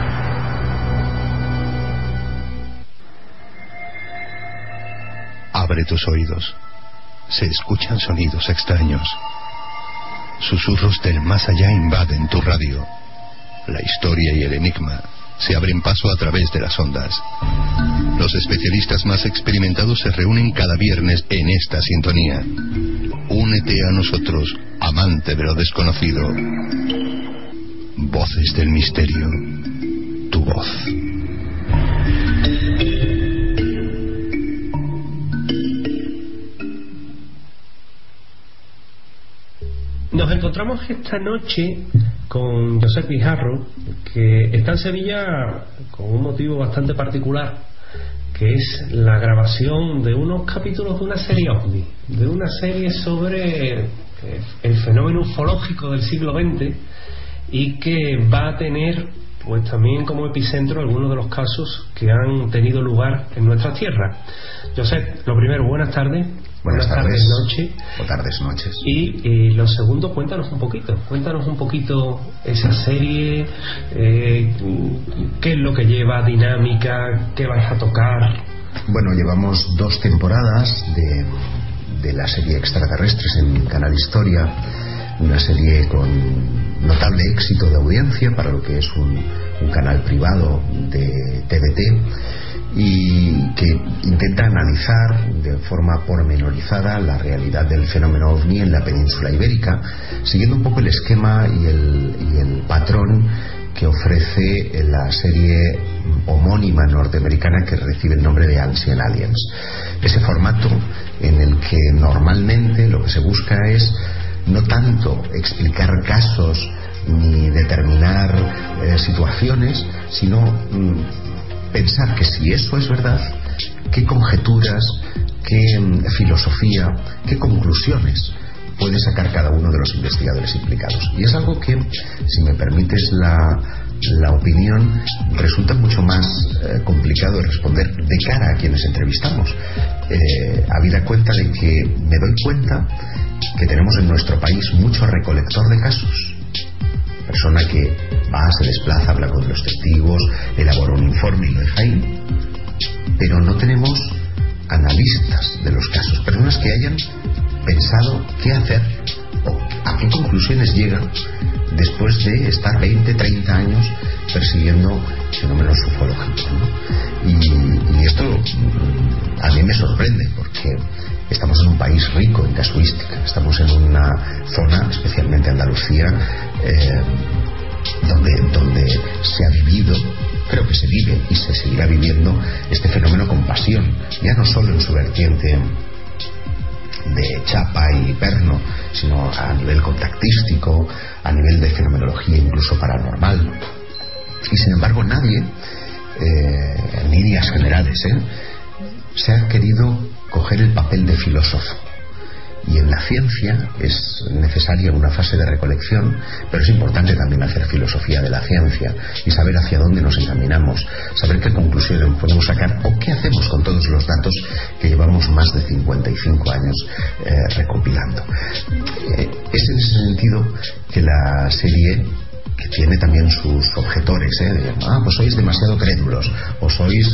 Abre tus oídos. Se escuchan sonidos extraños. Susurros del más allá invaden tu radio. La historia y el enigma se abren paso a través de las ondas. Los especialistas más experimentados se reúnen cada viernes en esta sintonía. Únete a nosotros, amante de lo desconocido. Voces del Misterio. Tu voz. Nos encontramos esta noche con Josep Guijarro, que está en Sevilla con un motivo bastante particular, que es la grabación de unos capítulos de una serie OVNI, de una serie sobre el fenómeno ufológico del siglo XX, y que va a tener pues también como epicentro algunos de los casos que han tenido lugar en nuestra tierra. Josep, lo primero, buenas tardes. Buenas tardes, noche. O tardes, noches. Y lo segundo, cuéntanos un poquito esa serie, qué es lo que lleva, dinámica, qué vais a tocar. Bueno, llevamos 2 temporadas de la serie Extraterrestres en Canal Historia, una serie con notable éxito de audiencia para lo que es un canal privado de TDT, y que intenta analizar de forma pormenorizada la realidad del fenómeno OVNI en la península ibérica, siguiendo un poco el esquema y el patrón que ofrece la serie homónima norteamericana que recibe el nombre de Ancient Aliens. Ese formato en el que normalmente lo que se busca es no tanto explicar casos ni determinar situaciones, sino pensar que si eso es verdad, qué conjeturas, qué filosofía, qué conclusiones puede sacar cada uno de los investigadores implicados. Y es algo que, si me permites la opinión, resulta mucho más complicado de responder de cara a quienes entrevistamos, habida cuenta de que me doy cuenta que tenemos en nuestro país mucho recolector de casos, persona que va, se desplaza, habla con los testigos, elabora un informe y lo deja ahí, pero no tenemos analistas de los casos, personas que hayan pensado qué hacer o a qué conclusiones llegan después de estar 20, 30 años persiguiendo fenómenos ufológicos, ¿no? Y esto a mí me sorprende, porque estamos en un país rico en casuística, estamos en una zona, especialmente Andalucía, donde se ha vivido, creo que se vive y se seguirá viviendo este fenómeno con pasión, ya no solo en su vertiente de chapa y perno, sino a nivel contactístico, a nivel de fenomenología incluso paranormal. Y sin embargo nadie, en líneas generales, se ha querido coger el papel de filósofo Y en la ciencia es necesaria una fase de recolección, pero es importante también hacer filosofía de la ciencia y saber hacia dónde nos encaminamos, saber qué conclusiones podemos sacar o qué hacemos con todos los datos que llevamos más de 55 años recopilando. Es en ese sentido que la serie, que tiene también sus objetores, pues sois demasiado crédulos, o sois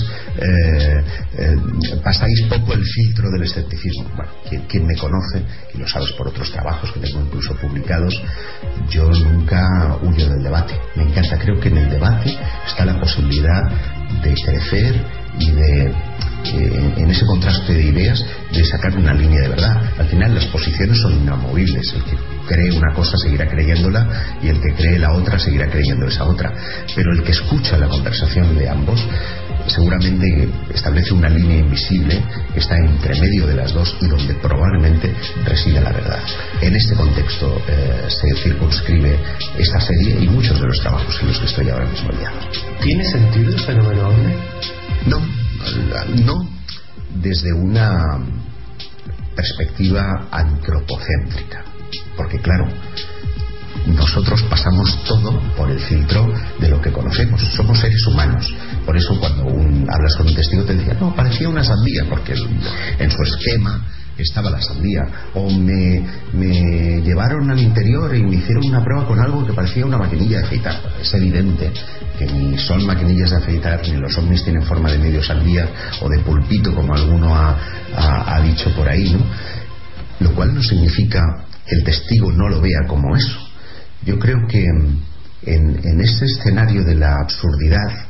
pasáis poco el filtro del escepticismo. Bueno, quien me conoce, y lo sabes por otros trabajos que tengo incluso publicados, yo nunca huyo del debate. Me encanta, creo que en el debate está la posibilidad de crecer y de, en ese contraste de ideas, de sacar una línea de verdad. Al final las posiciones son inamovibles. El que cree una cosa seguirá creyéndola, y el que cree la otra seguirá creyendo esa otra. Pero el que escucha la conversación de ambos seguramente establece una línea invisible que está entre medio de las dos y donde probablemente reside la verdad. En este contexto se circunscribe esta serie y muchos de los trabajos en los que estoy ahora mismo liado. ¿Tiene sentido el fenómeno OVNI? No desde una perspectiva antropocéntrica, porque claro, nosotros pasamos todo por el filtro de lo que conocemos. Somos seres humanos. Por eso cuando hablas con un testigo te decía, no, parecía una sandía, porque en su esquema estaba la sandía. O me llevaron al interior y me hicieron una prueba con algo que parecía una maquinilla de afeitar. Es evidente que ni son maquinillas de afeitar, ni los ovnis tienen forma de medio sandía o de pulpito, como alguno ha dicho por ahí, ¿no? Lo cual no significa que el testigo no lo vea como eso. Yo creo que en ese escenario de la absurdidad,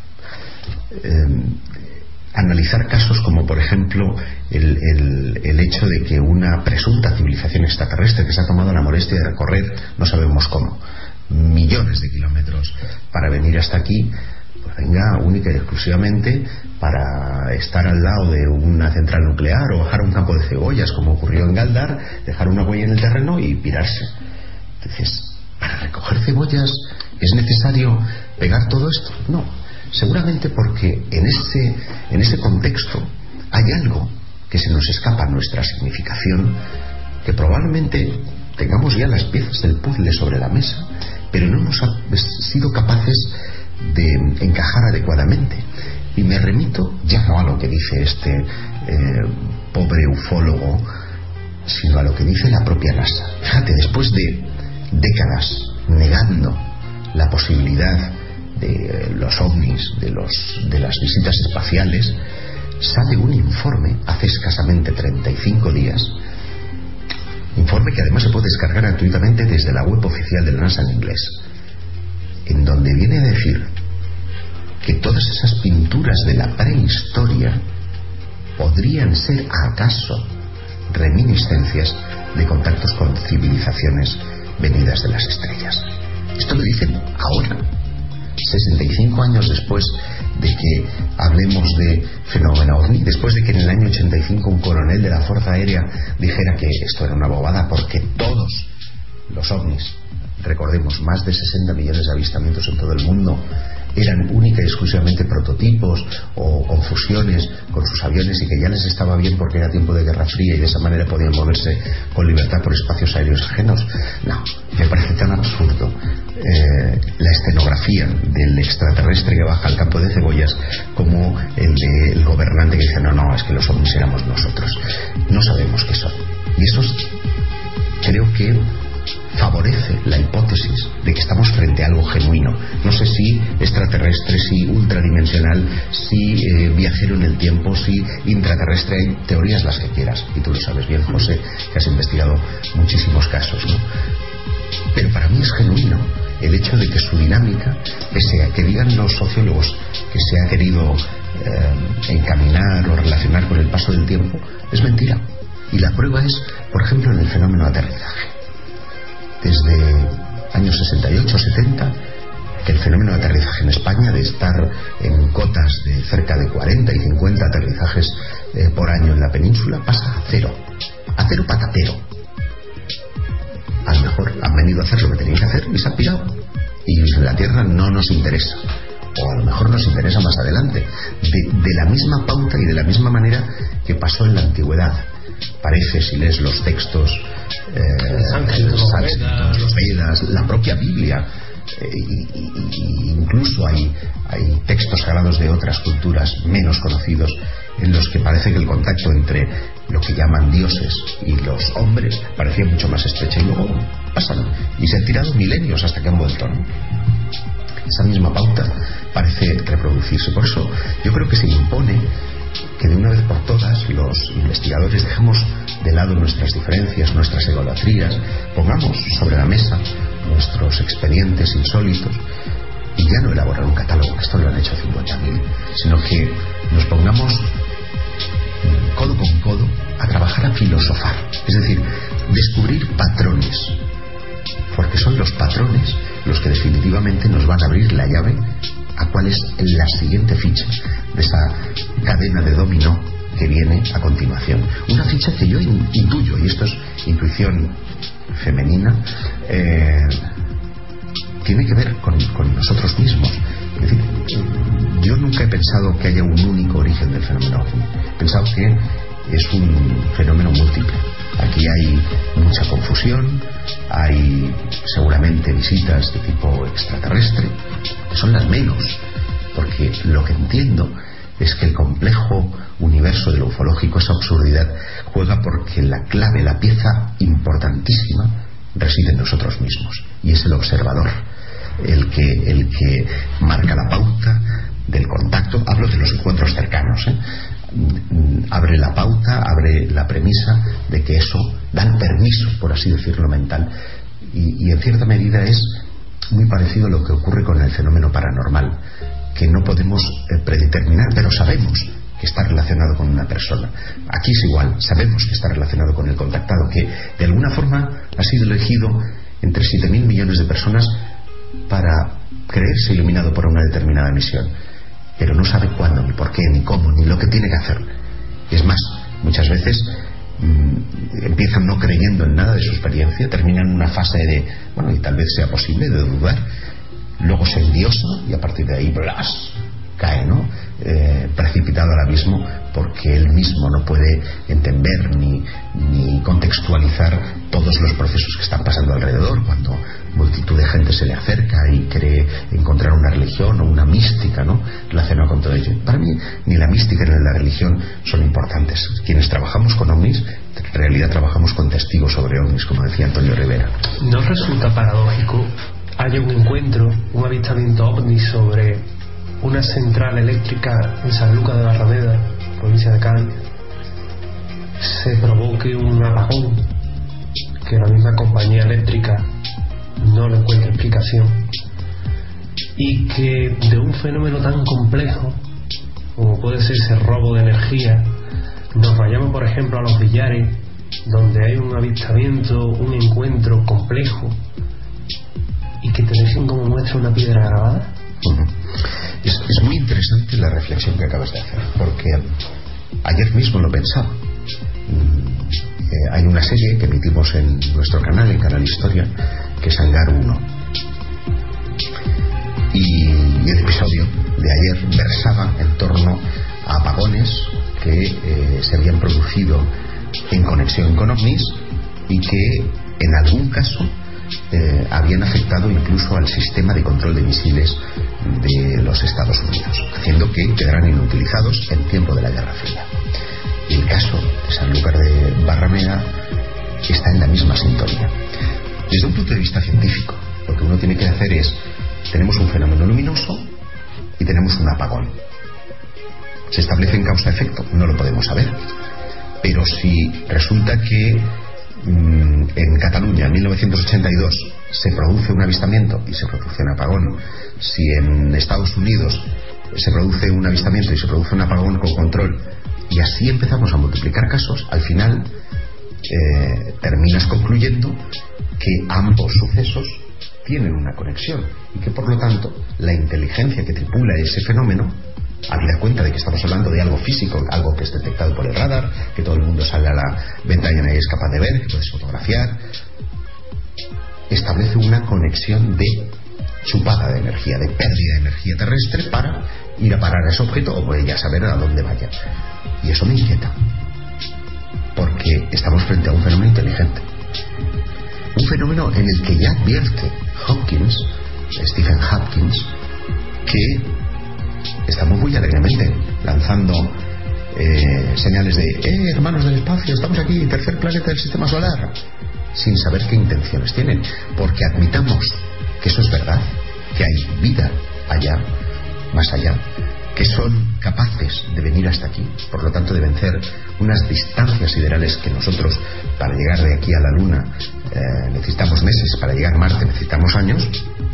analizar casos como por ejemplo el hecho de que una presunta civilización extraterrestre que se ha tomado la molestia de recorrer, no sabemos cómo, millones de kilómetros para venir hasta aquí, pues venga única y exclusivamente para estar al lado de una central nuclear o bajar a un campo de cebollas, como ocurrió en Galdar, dejar una huella en el terreno y pirarse. Entonces, ¿para recoger cebollas es necesario pegar todo esto? No, seguramente porque en ese contexto hay algo que se nos escapa a nuestra significación, que probablemente tengamos ya las piezas del puzzle sobre la mesa, pero no hemos sido capaces de encajar adecuadamente. Y me remito ya no a lo que dice este pobre ufólogo, sino a lo que dice la propia NASA. Fíjate, después de décadas negando la posibilidad de los ovnis, de las visitas espaciales, sale un informe hace escasamente 35 días, informe que además se puede descargar gratuitamente desde la web oficial de la NASA en inglés, en donde viene a decir que todas esas pinturas de la prehistoria podrían ser acaso reminiscencias de contactos con civilizaciones venidas de las estrellas. Esto lo dicen ahora, 65 años después de que hablemos de fenómeno OVNI, después de que en el año 85 un coronel de la Fuerza Aérea dijera que esto era una bobada, porque todos los ovnis, recordemos, más de 60 millones de avistamientos en todo el mundo, eran única y exclusivamente prototipos o confusiones con sus aviones, y que ya les estaba bien porque era tiempo de Guerra Fría y de esa manera podían moverse con libertad por espacios aéreos ajenos. No, me parece tan absurdo la escenografía del extraterrestre que baja al campo de cebollas como el gobernante que dice no, es que los ovnis éramos nosotros. No sabemos qué son, y eso creo que favorece la hipótesis de que estamos frente a algo genuino. No sé si extraterrestre, si ultradimensional, si viajero en el tiempo, si intraterrestre, hay teorías las que quieras, y tú lo sabes bien, José, que has investigado muchísimos casos, ¿no? Pero para mí es genuino el hecho de que su dinámica, pese a que digan los sociólogos que se ha querido encaminar o relacionar con el paso del tiempo, es mentira. Y la prueba es, por ejemplo, en el fenómeno aterrizaje. Desde años 68, 70, que el fenómeno de aterrizaje en España, de estar en cotas de cerca de 40 y 50 aterrizajes por año en la península, pasa a cero patatero. A lo mejor han venido a hacer lo que tenían que hacer y se han pirado, y la Tierra no nos interesa, o a lo mejor nos interesa más adelante, de la misma pauta y de la misma manera que pasó en la antigüedad. parece, si lees los textos, los Vedas, la propia Biblia, incluso hay textos sagrados de otras culturas menos conocidos en los que parece que el contacto entre lo que llaman dioses y los hombres parecía mucho más estrecha, y luego pasan y se han tirado milenios hasta que han vuelto, ¿no? Esa misma pauta parece reproducirse. Por eso yo creo que se impone que de una vez por todas los investigadores dejemos de lado nuestras diferencias, nuestras egolatrías, pongamos sobre la mesa nuestros expedientes insólitos y ya no elaborar un catálogo, que esto lo han hecho 50.000, sino que nos pongamos codo con codo a trabajar, a filosofar, es decir, descubrir patrones, porque son los patrones los que definitivamente nos van a abrir la llave a cuál es la siguiente ficha de esa cadena de dominó que viene a continuación. Una ficha que yo intuyo, y esto es intuición femenina, tiene que ver con nosotros mismos. Es decir, yo nunca he pensado que haya un único origen del fenómeno ovni. He pensado que es un fenómeno múltiple. Aquí hay mucha confusión, hay seguramente visitas de tipo extraterrestre, que son las menos, porque lo que entiendo es que el complejo universo de lo ufológico, esa absurdidad, juega porque la clave, la pieza importantísima, reside en nosotros mismos, y es el observador, el que marca la pauta del contacto. Hablo de los encuentros cercanos, abre la pauta, abre la premisa de que eso da el permiso, por así decirlo, mental, y en cierta medida es muy parecido a lo que ocurre con el fenómeno paranormal, que no podemos predeterminar, pero sabemos que está relacionado con una persona. Aquí es igual, sabemos que está relacionado con el contactado, que de alguna forma ha sido elegido entre 7.000 millones de personas para creerse iluminado por una determinada misión, pero no sabe cuándo, ni por qué, ni cómo, ni lo que tiene que hacer. Es más, muchas veces empiezan no creyendo en nada de su experiencia, terminan en una fase de, bueno, y tal vez sea posible, de dudar, luego se endiosa y a partir de ahí ¡blas!, cae, ¿no? Precipitado al abismo, porque él mismo no puede entender ni contextualizar todos los procesos que están pasando alrededor, cuando multitud de gente se le acerca y cree encontrar una religión o una mística, ¿no?, relacionada con todo ello. Para mí ni la mística ni la religión son importantes. Quienes trabajamos con ovnis, en realidad trabajamos con testigos sobre ovnis, como decía Antonio Rivera. ¿No resulta paradójico haya un encuentro, un avistamiento ovni sobre una central eléctrica en Sanlúcar de Barrameda, provincia de Cádiz, se provoque un apagón que la misma compañía eléctrica no le encuentra explicación, y que de un fenómeno tan complejo como puede ser ese robo de energía nos vayamos, por ejemplo, a Los Villares, donde hay un avistamiento, un encuentro complejo, y que te dejen como muestra una piedra grabada? Es muy interesante la reflexión que acabas de hacer, porque ayer mismo lo pensaba. Hay una serie que emitimos en nuestro canal, en Canal Historia, que es Hangar 1, y el episodio de ayer versaba en torno a apagones que se habían producido en conexión con ovnis y que en algún caso habían afectado incluso al sistema de control de misiles de los Estados Unidos, haciendo que quedaran inutilizados en tiempo de la Guerra Fría. Y el caso de Sanlúcar de Barrameda está en la misma sintonía. Desde un punto de vista científico, lo que uno tiene que hacer es: tenemos un fenómeno luminoso y tenemos un apagón. ¿Se establece en causa-efecto? No lo podemos saber. Pero si resulta que en Cataluña en 1982 se produce un avistamiento y se produce un apagón, si en Estados Unidos se produce un avistamiento y se produce un apagón con control, y así empezamos a multiplicar casos, al final terminas concluyendo que ambos sucesos tienen una conexión y que por lo tanto la inteligencia que tripula ese fenómeno, habida cuenta de que estamos hablando de algo físico, algo que es detectado por el radar, que todo el mundo sale a la ventana y es capaz de ver, que puedes fotografiar, establece una conexión de chupada de energía, de pérdida de energía terrestre para ir a parar a ese objeto o ya saber a dónde vaya. Y eso me inquieta. porque estamos frente a un fenómeno inteligente, un fenómeno en el que ya advierte Stephen Hopkins, que estamos muy alegremente lanzando señales de hermanos del espacio, estamos aquí, tercer planeta del sistema solar, sin saber qué intenciones tienen, porque admitamos que eso es verdad, que hay vida allá, más allá, que son capaces de venir hasta aquí, por lo tanto de vencer unas distancias siderales que nosotros, para llegar de aquí a la Luna, necesitamos meses, para llegar a Marte necesitamos años,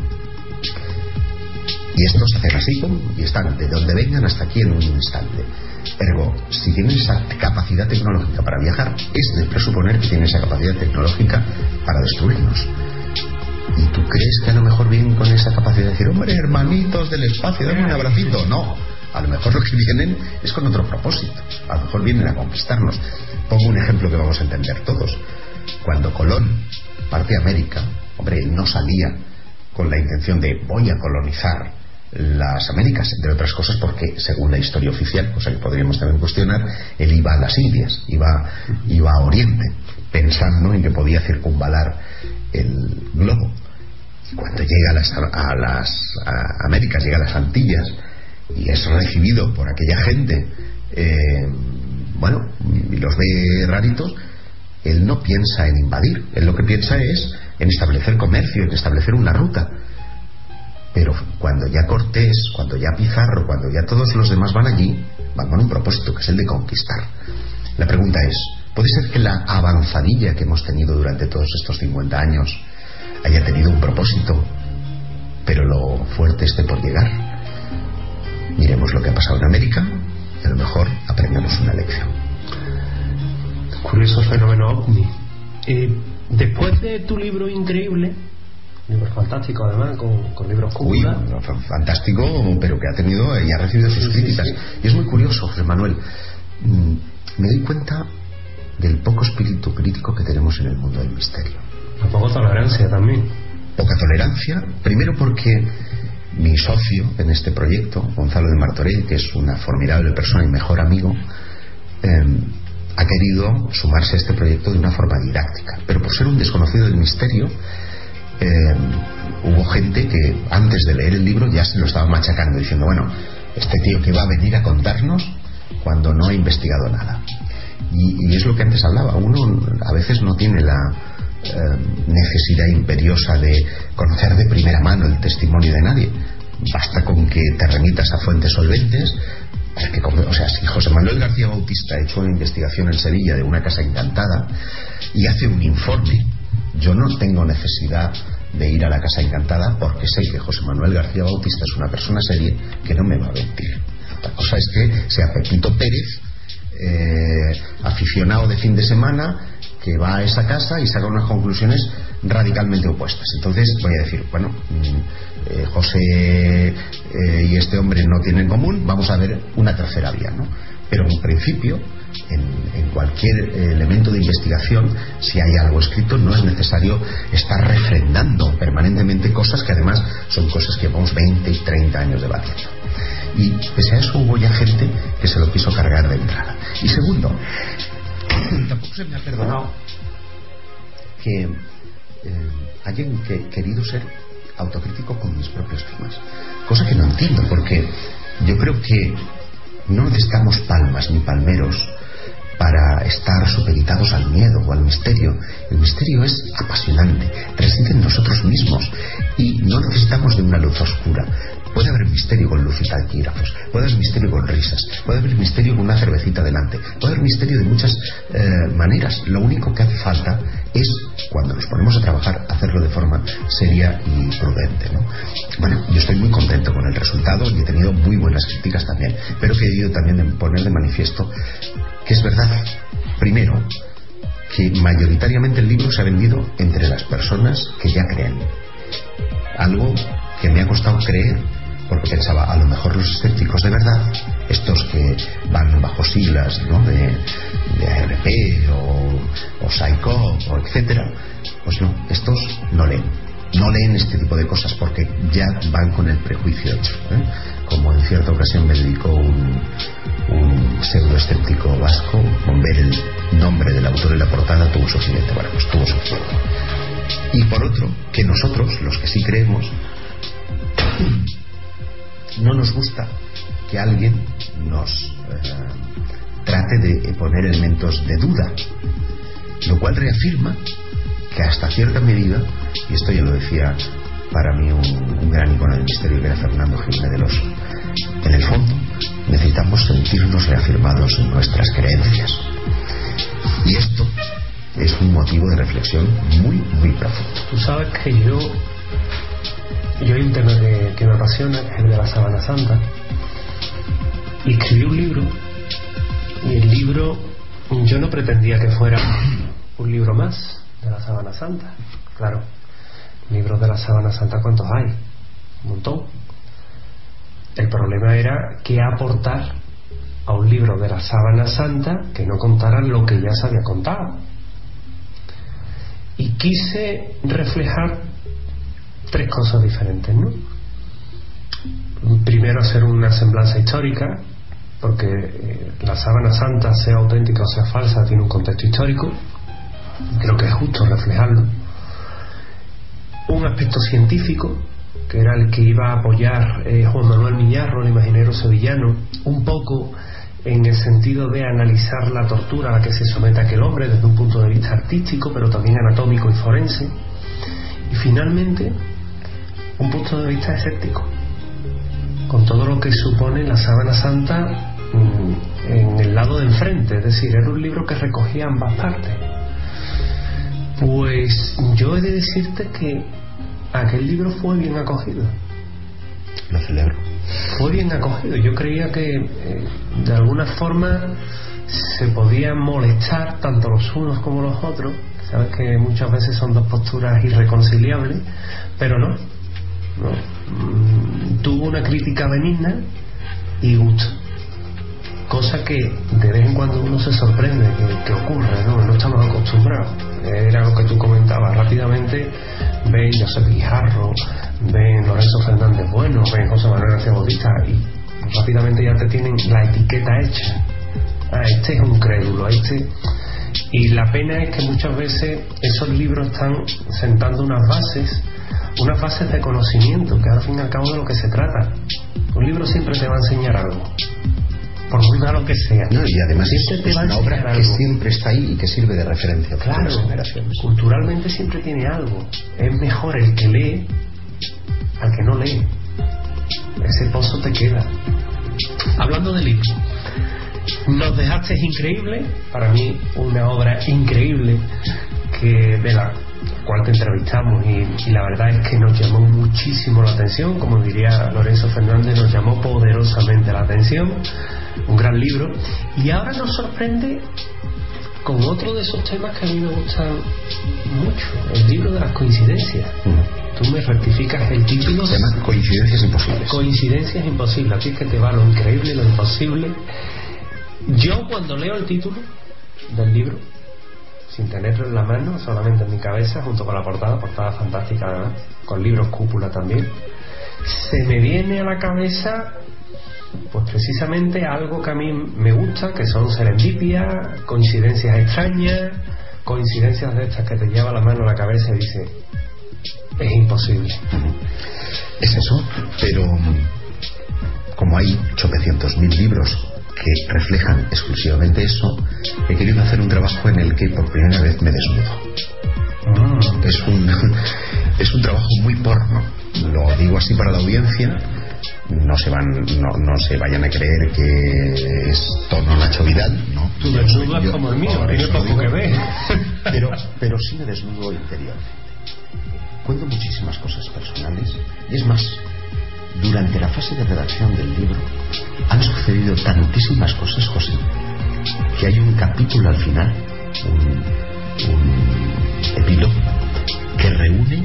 y estos hacen así, y están de donde vengan hasta aquí en un instante. Ergo, si tienen esa capacidad tecnológica para viajar, es de presuponer que tienen esa capacidad tecnológica para destruirnos. ¿Y tú crees que a lo mejor vienen con esa capacidad de decir, hombre, hermanitos del espacio, dame un abracito? No, a lo mejor lo que vienen es con otro propósito. A lo mejor vienen a conquistarnos. Pongo un ejemplo que vamos a entender todos. Cuando Colón parte a América, hombre, él no salía con la intención de voy a colonizar las Américas, entre otras cosas porque, según la historia oficial, cosa que podríamos también cuestionar, él iba a las Indias, iba a Oriente, pensando en que podía circunvalar el globo. Cuando llega a las Américas, llega a las Antillas y es recibido por aquella gente, y los ve raritos, él no piensa en invadir, él lo que piensa es en establecer comercio, en establecer una ruta. Pero cuando ya Cortés, cuando ya Pizarro, cuando ya todos los demás van allí, van con un propósito, que es el de conquistar. La pregunta es, ¿puede ser que la avanzadilla que hemos tenido durante todos estos 50 años haya tenido un propósito, pero lo fuerte esté por llegar? Miremos lo que ha pasado en América y a lo mejor aprendamos una lección. Curioso fenómeno ovni. Después de tu libro increíble, libro fantástico además, con libros cúpula. Fantástico, pero que ha tenido y ha recibido sus críticas. Sí. Y es muy curioso, José Manuel. Me doy cuenta del poco espíritu crítico que tenemos en el mundo del misterio. La poca tolerancia también. Poca tolerancia, primero porque mi socio en este proyecto, Gonzalo de Martorell, que es una formidable persona y mejor amigo, ha querido sumarse a este proyecto de una forma didáctica, pero por ser un desconocido del misterio, hubo gente que antes de leer el libro ya se lo estaba machacando, diciendo, bueno, este tío que va a venir a contarnos cuando no ha investigado nada. Y es lo que antes hablaba, uno a veces no tiene la necesidad imperiosa de conocer de primera mano el testimonio de nadie, basta con que te remitas a fuentes solventes. O sea, si José Manuel García Bautista ha hecho una investigación en Sevilla de una casa encantada y hace un informe, yo no tengo necesidad de ir a la casa encantada porque sé que José Manuel García Bautista es una persona seria que no me va a mentir. Otra cosa es que sea Pepito Pérez, aficionado de fin de semana, que va a esa casa y saca unas conclusiones radicalmente opuestas. Entonces voy a decir, bueno, José y este hombre no tienen en común, vamos a ver una tercera vía, ¿no? Pero en principio, en cualquier elemento de investigación, si hay algo escrito, no es necesario estar refrendando permanentemente cosas que además son cosas que llevamos 20 y 30 años debatiendo. Y pese a eso hubo ya gente que se lo quiso cargar de entrada. Y segundo, tampoco se me ha perdonado que hayan querido ser autocrítico con mis propios temas, cosa que no entiendo, porque yo creo que no necesitamos palmas ni palmeros para estar supeditados al miedo o al misterio. El misterio es apasionante, reside en nosotros mismos y no necesitamos de una luz oscura. Puede haber misterio con luz y taquígrafos, puede haber misterio con risas, puede haber misterio con una cervecita delante, puede haber misterio de muchas maneras. Lo único que hace falta es, cuando nos ponemos a trabajar, hacerlo de forma seria y prudente, ¿no? Bueno, yo estoy muy contento con el resultado y he tenido muy buenas críticas también, pero he querido también poner de manifiesto que es verdad, primero, que mayoritariamente el libro se ha vendido entre las personas que ya creen, algo que me ha costado creer, porque pensaba, a lo mejor los escépticos de verdad, estos que van bajo siglas, ¿no?, de ARP o PSYCOP o etcétera, pues no, estos no leen. no leen este tipo de cosas porque ya van con el prejuicio hecho, como en cierta ocasión me dedicó un pseudoescéptico vasco, con ver el nombre del autor en la portada tuvo suficiente. Bueno, pues tuvo suficiente. Y por otro, que nosotros, los que sí creemos, no nos gusta que alguien nos trate de poner elementos de duda, lo cual reafirma que hasta cierta medida, y esto ya lo decía para mí un gran icono del misterio que era Fernando Jiménez del Oso, en el fondo necesitamos sentirnos reafirmados en nuestras creencias, y esto es un motivo de reflexión muy, muy profundo. Tú sabes que yo hay un tema que me apasiona, que es el de la Sábana Santa, y escribí un libro, y el libro yo no pretendía que fuera un libro más de la Sábana Santa. Claro, libros de la Sábana Santa, ¿cuántos hay? Un montón. El problema era qué aportar a un libro de la Sábana Santa que no contara lo que ya se había contado. Y quise reflejar tres cosas diferentes, ¿no? Primero, hacer una semblanza histórica, porque la Sábana Santa, sea auténtica o sea falsa, tiene un contexto histórico. Creo que es justo reflejarlo. Un aspecto científico, que era el que iba a apoyar Juan Manuel Miñarro, el imaginero sevillano, un poco en el sentido de analizar la tortura a la que se somete aquel hombre desde un punto de vista artístico, pero también anatómico y forense. Y finalmente, un punto de vista escéptico, con todo lo que supone la Sábana Santa en el lado de enfrente. Es decir, era un libro que recogía ambas partes. Pues yo he de decirte que aquel libro fue bien acogido. Lo celebro. Fue bien acogido. Yo creía que de alguna forma se podían molestar tanto los unos como los otros. Sabes que muchas veces son dos posturas irreconciliables, pero no. Tuvo una crítica benigna y gusto, cosa que de vez en cuando uno se sorprende que ocurre, no estamos acostumbrados. Era lo que tú comentabas rápidamente. Ven Josep Guijarro, ven Lorenzo Fernández Bueno, ven José Manuel García Bautista, y rápidamente ya te tienen la etiqueta hecha. Este es un crédulo, y la pena es que muchas veces esos libros están sentando unas bases de conocimiento, que al fin y al cabo de lo que se trata. Un libro siempre te va a enseñar algo, por muy malo que sea. No, y además siempre es una obra que siempre está ahí y que sirve de referencia para claro, las generaciones. Culturalmente siempre tiene algo. Es mejor el que lee al que no lee. Ese pozo te queda. Hablando de libros, Nos dejaste increíble, para mí una obra increíble, que de la cual te entrevistamos, y la verdad es que nos llamó muchísimo la atención. Como diría Lorenzo Fernández, nos llamó poderosamente la atención. Un gran libro, y ahora nos sorprende con otro de esos temas que a mí me gustan mucho, el libro de las coincidencias. Tú me rectificas el título. Se llama Coincidencias Imposibles. Coincidencias Imposibles. A ti es que te va lo increíble y lo imposible. Yo, cuando leo el título del libro, sin tenerlo en la mano, solamente en mi cabeza, junto con la portada fantástica además, con libros cúpula también, se me viene a la cabeza pues precisamente algo que a mí me gusta, que son serendipias, coincidencias extrañas, coincidencias de estas que te lleva la mano a la cabeza y dice, es imposible. Es eso, pero como hay 800.000 libros que reflejan exclusivamente eso, he querido hacer un trabajo en el que por primera vez me desnudo. Es un trabajo muy porno, lo digo así para la audiencia. No se vayan a creer que es tono Nacho Vidal, ¿no? Tú desnudas como el mío, tiene poco que ver. Pero sí me desnudo interiormente. Cuento muchísimas cosas personales, y es más, durante la fase de redacción del libro han sucedido tantísimas cosas, José, que hay un capítulo al final, un epílogo que reúne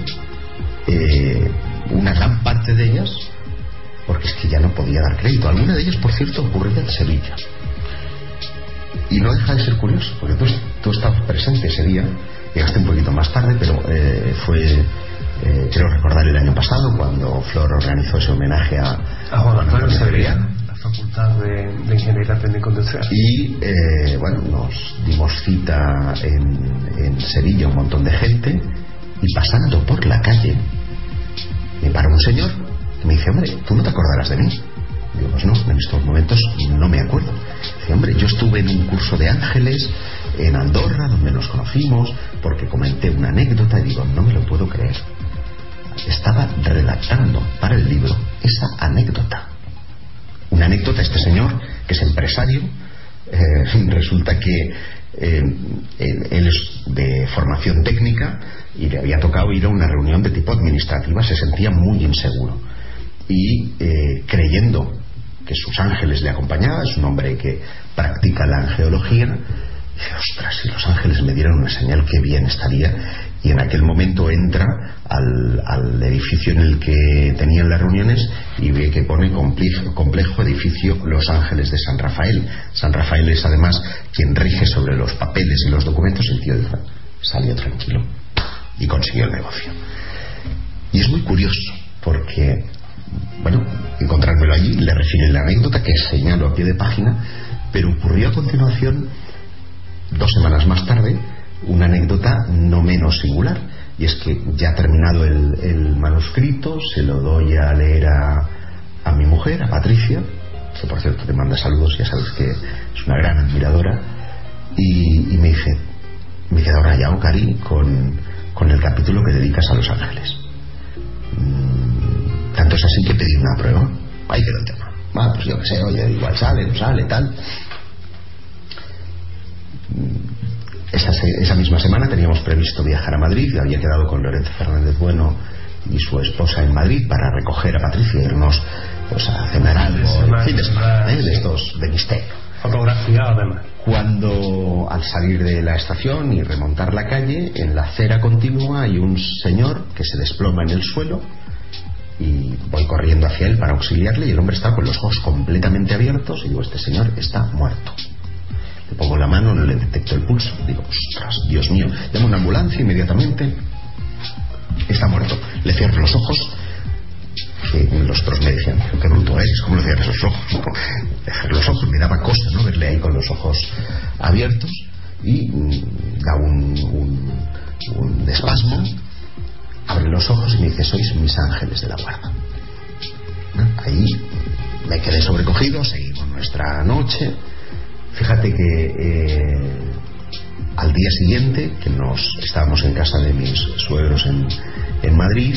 una gran parte de ellas, porque es que ya no podía dar crédito. Alguna de ellas, por cierto, ocurrida en Sevilla. Y no deja de ser curioso, porque tú estabas presente ese día, llegaste un poquito más tarde, pero fue, creo recordar, el año pasado, cuando Flor organizó ese homenaje a Juan Antonio Cebrián, la Facultad de Ingeniería Técnico Industrial. Y bueno, nos dimos cita en Sevilla, un montón de gente, y pasando por la calle me para un señor y me dice: hombre, ¿tú no te acordarás de mí? Digo, pues no, en estos momentos no me acuerdo. Dice: hombre, yo estuve en un curso de ángeles en Andorra, donde nos conocimos, porque comenté una anécdota. Y digo, no me lo puedo creer. Estaba redactando para el libro esa anécdota. Una anécdota, este señor, que es empresario, resulta que él es de formación técnica y le había tocado ir a una reunión de tipo administrativa. Se sentía muy inseguro y creyendo que sus ángeles le acompañaban, es un hombre que practica la angeología, dice: ostras, si los ángeles me dieran una señal, qué bien estaría. Y en aquel momento entra al edificio en el que tenían las reuniones y ve que pone complejo edificio Los Ángeles de San Rafael. San Rafael es además quien rige sobre los papeles y los documentos. El tío dijo, salió tranquilo y consiguió el negocio. Y es muy curioso porque, bueno, encontrármelo allí, le refiere la anécdota que señalo a pie de página, pero ocurrió a continuación, 2 semanas más tarde, una anécdota no menos singular, y es que ya terminado el manuscrito, se lo doy a leer a mi mujer, a Patricia, que por cierto te manda saludos, ya sabes que es una gran admiradora, y me dice: me he quedado rayado, Cari, con el capítulo que dedicas a los ángeles. Tanto es así que pedí una prueba. Ahí quedó el tema. Pues yo qué sé, oye, igual sale, no sale, tal. Esa misma semana teníamos previsto viajar a Madrid. Y había quedado con Lorenzo Fernández Bueno y su esposa en Madrid para recoger a Patricia e irnos pues a cenar algo fin de semana, de estos de misterio, fotografiado además. Cuando al salir de la estación y remontar la calle, en la acera continua hay un señor que se desploma en el suelo y voy corriendo hacia él para auxiliarle, y el hombre está con los ojos completamente abiertos y digo: este señor está muerto. Le pongo la mano, no le detecto el pulso, digo: ostras, Dios mío, llamo a una ambulancia inmediatamente. Está muerto. Le cierro los ojos. Los otros me decían: qué bruto eres, ¿cómo le cierras los ojos? Le cierro los ojos, me daba cosa, ¿no?, verle ahí con los ojos abiertos, y da un espasmo, abre los ojos y me dice: sois mis ángeles de la guarda. Ahí me quedé sobrecogido, seguimos nuestra noche. Fíjate que al día siguiente, que estábamos en casa de mis suegros en Madrid,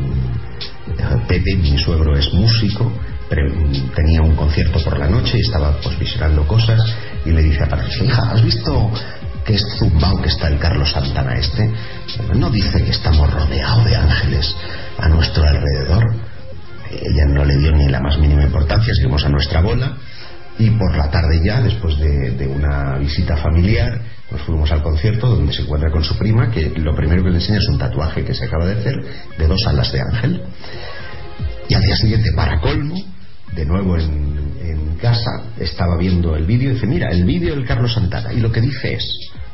Pepe, mi suegro, es músico, tenía un concierto por la noche y estaba pues visionando cosas, y le dice a Patricia: hija, ¿has visto que es zumbao que está el Carlos Santana este? ¿No dice que estamos rodeados de ángeles a nuestro alrededor? Ella no le dio ni la más mínima importancia, seguimos a nuestra bola. Y por la tarde ya, después de una visita familiar, nos fuimos al concierto, donde se encuentra con su prima, que lo primero que le enseña es un tatuaje que se acaba de hacer de 2 alas de ángel. Y al día siguiente, para colmo, de nuevo en casa, estaba viendo el vídeo y dice: mira, el vídeo del Carlos Santana, y lo que dice es: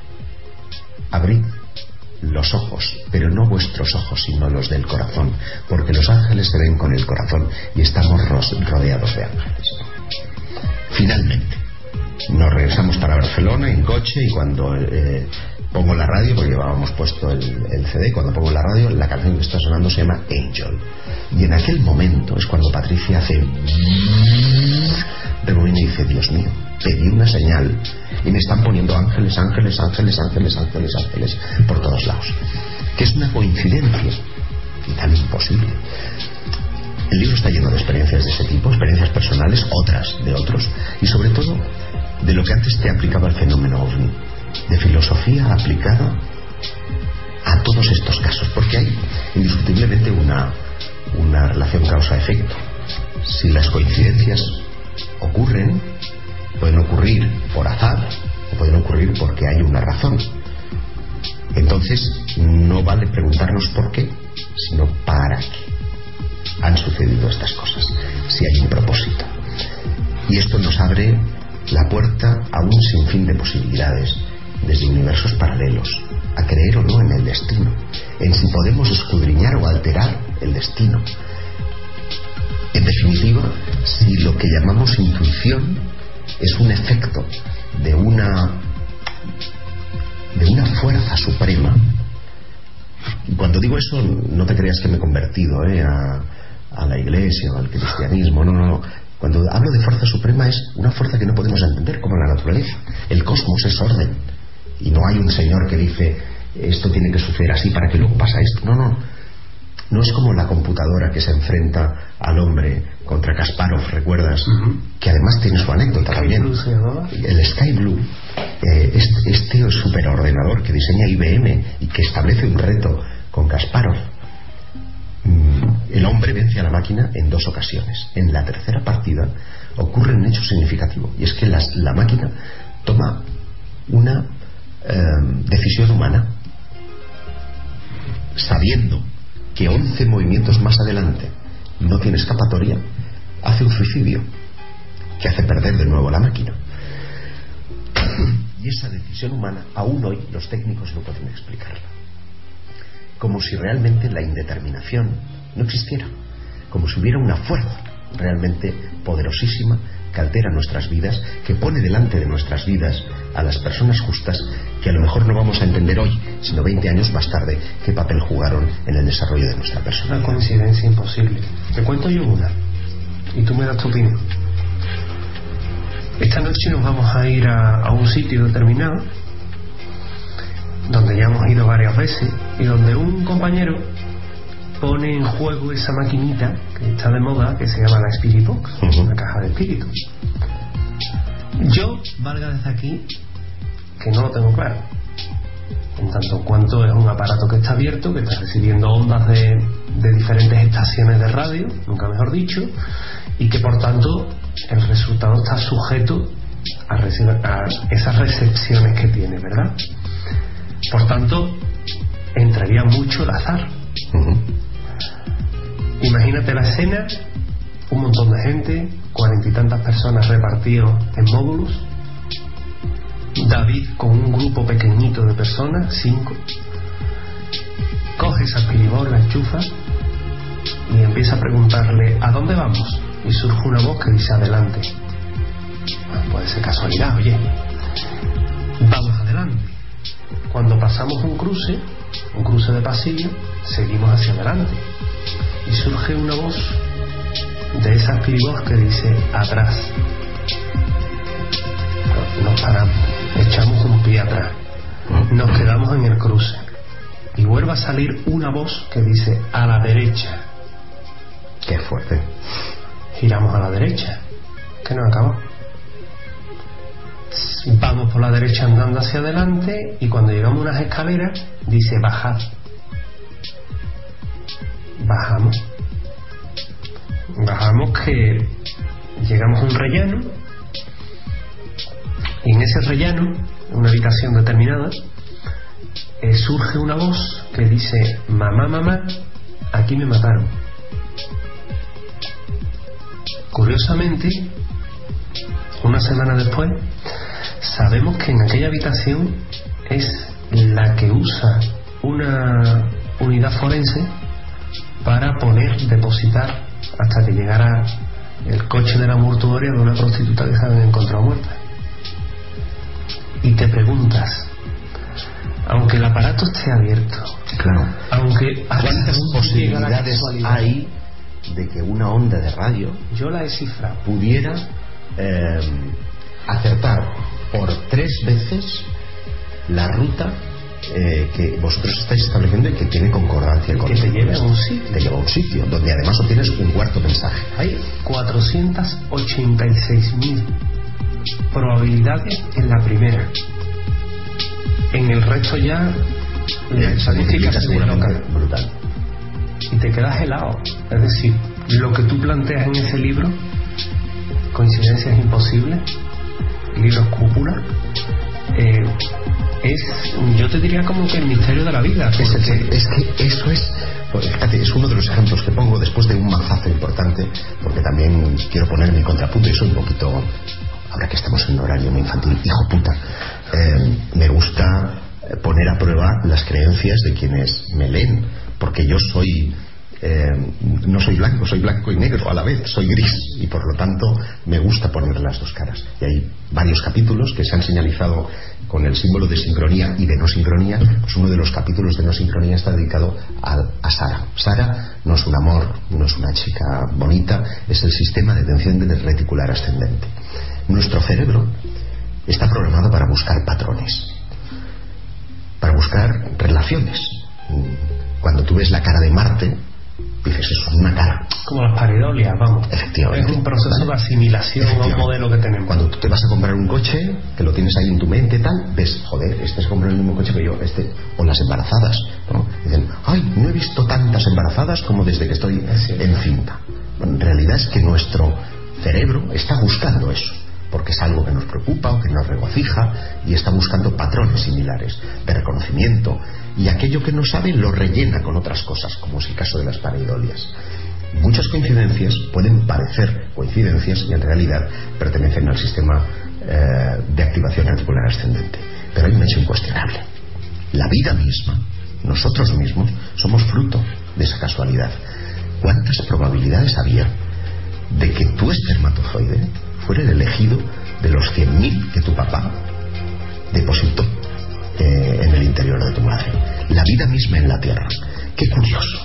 abrid los ojos, pero no vuestros ojos, sino los del corazón, porque los ángeles se ven con el corazón y estamos rodeados de ángeles. Finalmente nos regresamos para Barcelona en coche, y cuando pongo la radio, porque llevábamos puesto el CD, cuando pongo la radio, la canción que está sonando se llama Angel, y en aquel momento es cuando Patricia hace rebobina y dice: Dios mío, pedí una señal y me están poniendo ángeles, ángeles, ángeles, ángeles, ángeles, ángeles por todos lados, que es una coincidencia y tan imposible. El libro está lleno de experiencias de ese tipo, experiencias personales, otras de otros, y sobre todo de lo que antes te aplicaba el fenómeno OVNI, de filosofía aplicada a todos estos casos, porque hay indiscutiblemente una relación causa-efecto. Si las coincidencias ocurren, pueden ocurrir por azar o pueden ocurrir porque hay una razón. Entonces no vale preguntarnos por qué, sino para qué han sucedido estas cosas, si hay un propósito. Y esto nos abre la puerta a un sinfín de posibilidades, desde universos paralelos, a creer o no en el destino, en si podemos escudriñar o alterar el destino. En definitiva, si lo que llamamos intuición es un efecto de una fuerza suprema. Y cuando digo eso, no te creas que me he convertido a la iglesia o al cristianismo. No. Cuando hablo de fuerza suprema es una fuerza que no podemos entender, como la naturaleza. El cosmos es orden, y no hay un señor que dice esto tiene que suceder así para que luego pasa esto. No es como la computadora que se enfrenta al hombre contra Kasparov, ¿recuerdas? Que además tiene su anécdota también. El Sky Blue, este superordenador que diseña IBM y que establece un reto con Kasparov. El hombre vence a la máquina en 2 ocasiones. En la tercera partida ocurre un hecho significativo, y es que la máquina toma una decisión humana, sabiendo que 11 movimientos más adelante no tiene escapatoria, hace un suicidio que hace perder de nuevo la máquina. Y esa decisión humana, aún hoy los técnicos no pueden explicarla. Como si realmente la indeterminación no existiera, como si hubiera una fuerza realmente poderosísima que altera nuestras vidas, que pone delante de nuestras vidas a las personas justas, que a lo mejor no vamos a entender hoy, sino 20 años más tarde, qué papel jugaron en el desarrollo de nuestra persona. Una coincidencia imposible. Te cuento yo una y tú me das tu opinión. Esta noche nos vamos a ir a un sitio determinado donde ya hemos ido varias veces y donde un compañero pone en juego esa maquinita que está de moda, que se llama la Spirit Box, una caja de espíritus. Yo, valga desde aquí, que no lo tengo claro, en tanto cuanto es un aparato que está abierto, que está recibiendo ondas de diferentes estaciones de radio, nunca mejor dicho, y que por tanto el resultado está sujeto a esas recepciones que tiene, ¿verdad? Por tanto, entraría mucho el azar. Imagínate la escena, un montón de gente, 40 y tantas personas repartidos en módulos, David con un grupo pequeñito de personas, 5, coge esa piribol, la enchufa y empieza a preguntarle ¿a dónde vamos? Y surge una voz que dice adelante. Puede ser casualidad, oye, vamos adelante. Cuando pasamos un cruce de pasillo, seguimos hacia adelante y surge una voz de esa piribol que dice atrás. Nos paramos, echamos un pie atrás, nos quedamos en el cruce y vuelve a salir una voz que dice a la derecha. Qué fuerte. Giramos a la derecha, que no acaba. Vamos por la derecha andando hacia adelante y cuando llegamos a unas escaleras dice bajad. Bajamos que llegamos a un rellano y en ese rellano, en una habitación determinada, surge una voz que dice mamá, aquí me mataron. Curiosamente, una semana después, sabemos que en aquella habitación es la que usa una unidad forense para depositar hasta que llegara el coche de la mortuoria de una prostituta que se habían encontrado muerta. Y te preguntas, aunque el aparato esté abierto, claro, aunque ¿cuántas posibilidades hay de que una onda de radio, yo la he cifrado, pudiera acertar por 3 veces la ruta que vosotros estáis estableciendo y que tiene concordancia con que te lleva a un sitio? Te lleva a un sitio donde además obtienes un cuarto mensaje. Hay 486.000 probabilidades en la primera. En el resto ya la estadística se loca, brutal, y te quedas helado. Es decir, lo que tú planteas en ese libro, coincidencias imposibles, libros cúpula, yo te diría como que el misterio de la vida. Es que eso es, fíjate, es uno de los ejemplos que pongo después de un mazazo importante, porque también quiero poner mi contrapunto y soy un poquito ahora que estamos en horario no infantil, hijo puta, me gusta poner a prueba las creencias de quienes me leen, porque yo soy no soy blanco y negro a la vez, soy gris, y por lo tanto me gusta poner las dos caras. Y hay varios capítulos que se han señalizado con el símbolo de sincronía y de no sincronía. Pues uno de los capítulos de no sincronía está dedicado a Sara. Sara no es un amor, no es una chica bonita, es el sistema de tensión del reticular ascendente. Nuestro cerebro está programado para buscar patrones, para buscar relaciones. Cuando tú ves la cara de Marte, dices, eso es una cara. Como las pareidolias, vamos. Efectivamente. Es un proceso de asimilación a un modelo que tenemos. Cuando tú te vas a comprar un coche, que lo tienes ahí en tu mente, tal, ves, joder, este se compró el mismo coche que yo, o las embarazadas, ¿no? Dicen, ay, no he visto tantas embarazadas como desde que estoy encinta. Bueno, en realidad es que nuestro cerebro está buscando eso, porque es algo que nos preocupa o que nos regocija, y está buscando patrones similares de reconocimiento, y aquello que no sabe lo rellena con otras cosas, como es el caso de las pareidolias. Muchas coincidencias pueden parecer coincidencias y en realidad pertenecen al sistema de activación reticular ascendente, pero hay un hecho incuestionable: la vida misma, nosotros mismos, somos fruto de esa casualidad. ¿Cuántas probabilidades había de que tu espermatozoide fuera el elegido de los 100.000 que tu papá depositó en el interior de tu madre? La vida misma en la Tierra. Qué curioso.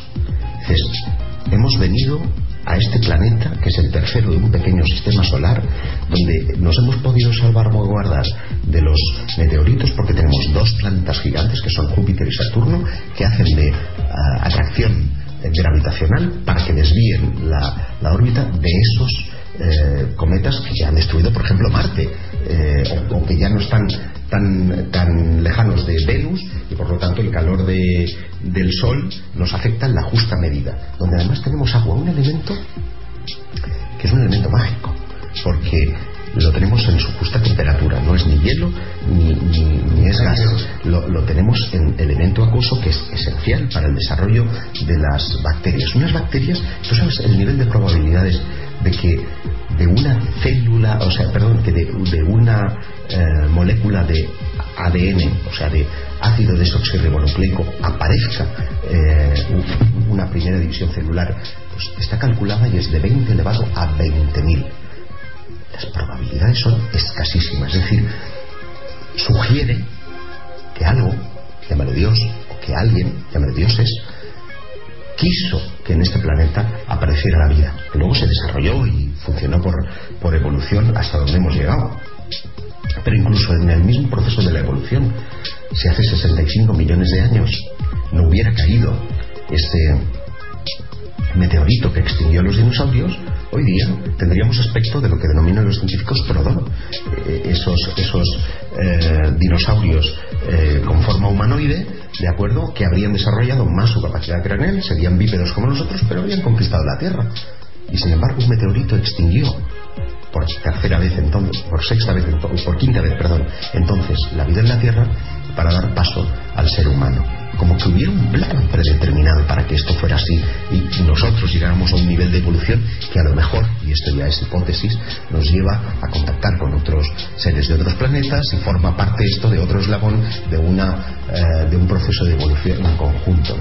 Hemos venido a este planeta, que es el tercero de un pequeño sistema solar, donde nos hemos podido salvaguardar de los meteoritos porque tenemos dos planetas gigantes, que son Júpiter y Saturno, que hacen de atracción gravitacional para que desvíen la órbita de esos cometas que ya han destruido, por ejemplo, Marte, o que ya no están tan lejanos de Venus, y por lo tanto el calor del Sol nos afecta en la justa medida, donde además tenemos agua, un elemento que es un elemento mágico, porque lo tenemos en su justa temperatura, no es ni hielo ni es gas, lo tenemos en elemento acuoso, que es esencial para el desarrollo de las bacterias. Unas bacterias, tú sabes el nivel de probabilidades de que de una célula, que de una molécula de ADN, o sea, de ácido desoxirribonucleico, aparezca una primera división celular, pues está calculada y es de 20 elevado a 20.000. Las probabilidades son escasísimas, es decir, sugiere que algo, llámalo Dios, o que alguien, llámalo dioses, quiso que en este planeta apareciera la vida, que luego se desarrolló y funcionó por evolución hasta donde hemos llegado. Pero incluso en el mismo proceso de la evolución, si hace 65 millones de años no hubiera caído este meteorito que extinguió a los dinosaurios, hoy día tendríamos aspecto de lo que denominan los científicos Prodón, esos dinosaurios con forma humanoide, de acuerdo, que habrían desarrollado más su capacidad craneal, serían bípedos como nosotros, pero habrían conquistado la Tierra. Y sin embargo un meteorito extinguió por quinta vez, entonces la vida en la Tierra, para dar paso al ser humano. Como que hubiera un plan predeterminado para que esto fuera así y nosotros llegáramos a un nivel de evolución que a lo mejor, y esto ya es hipótesis, nos lleva a contactar con otros seres de otros planetas y forma parte esto de otro eslabón de un proceso de evolución en conjunto,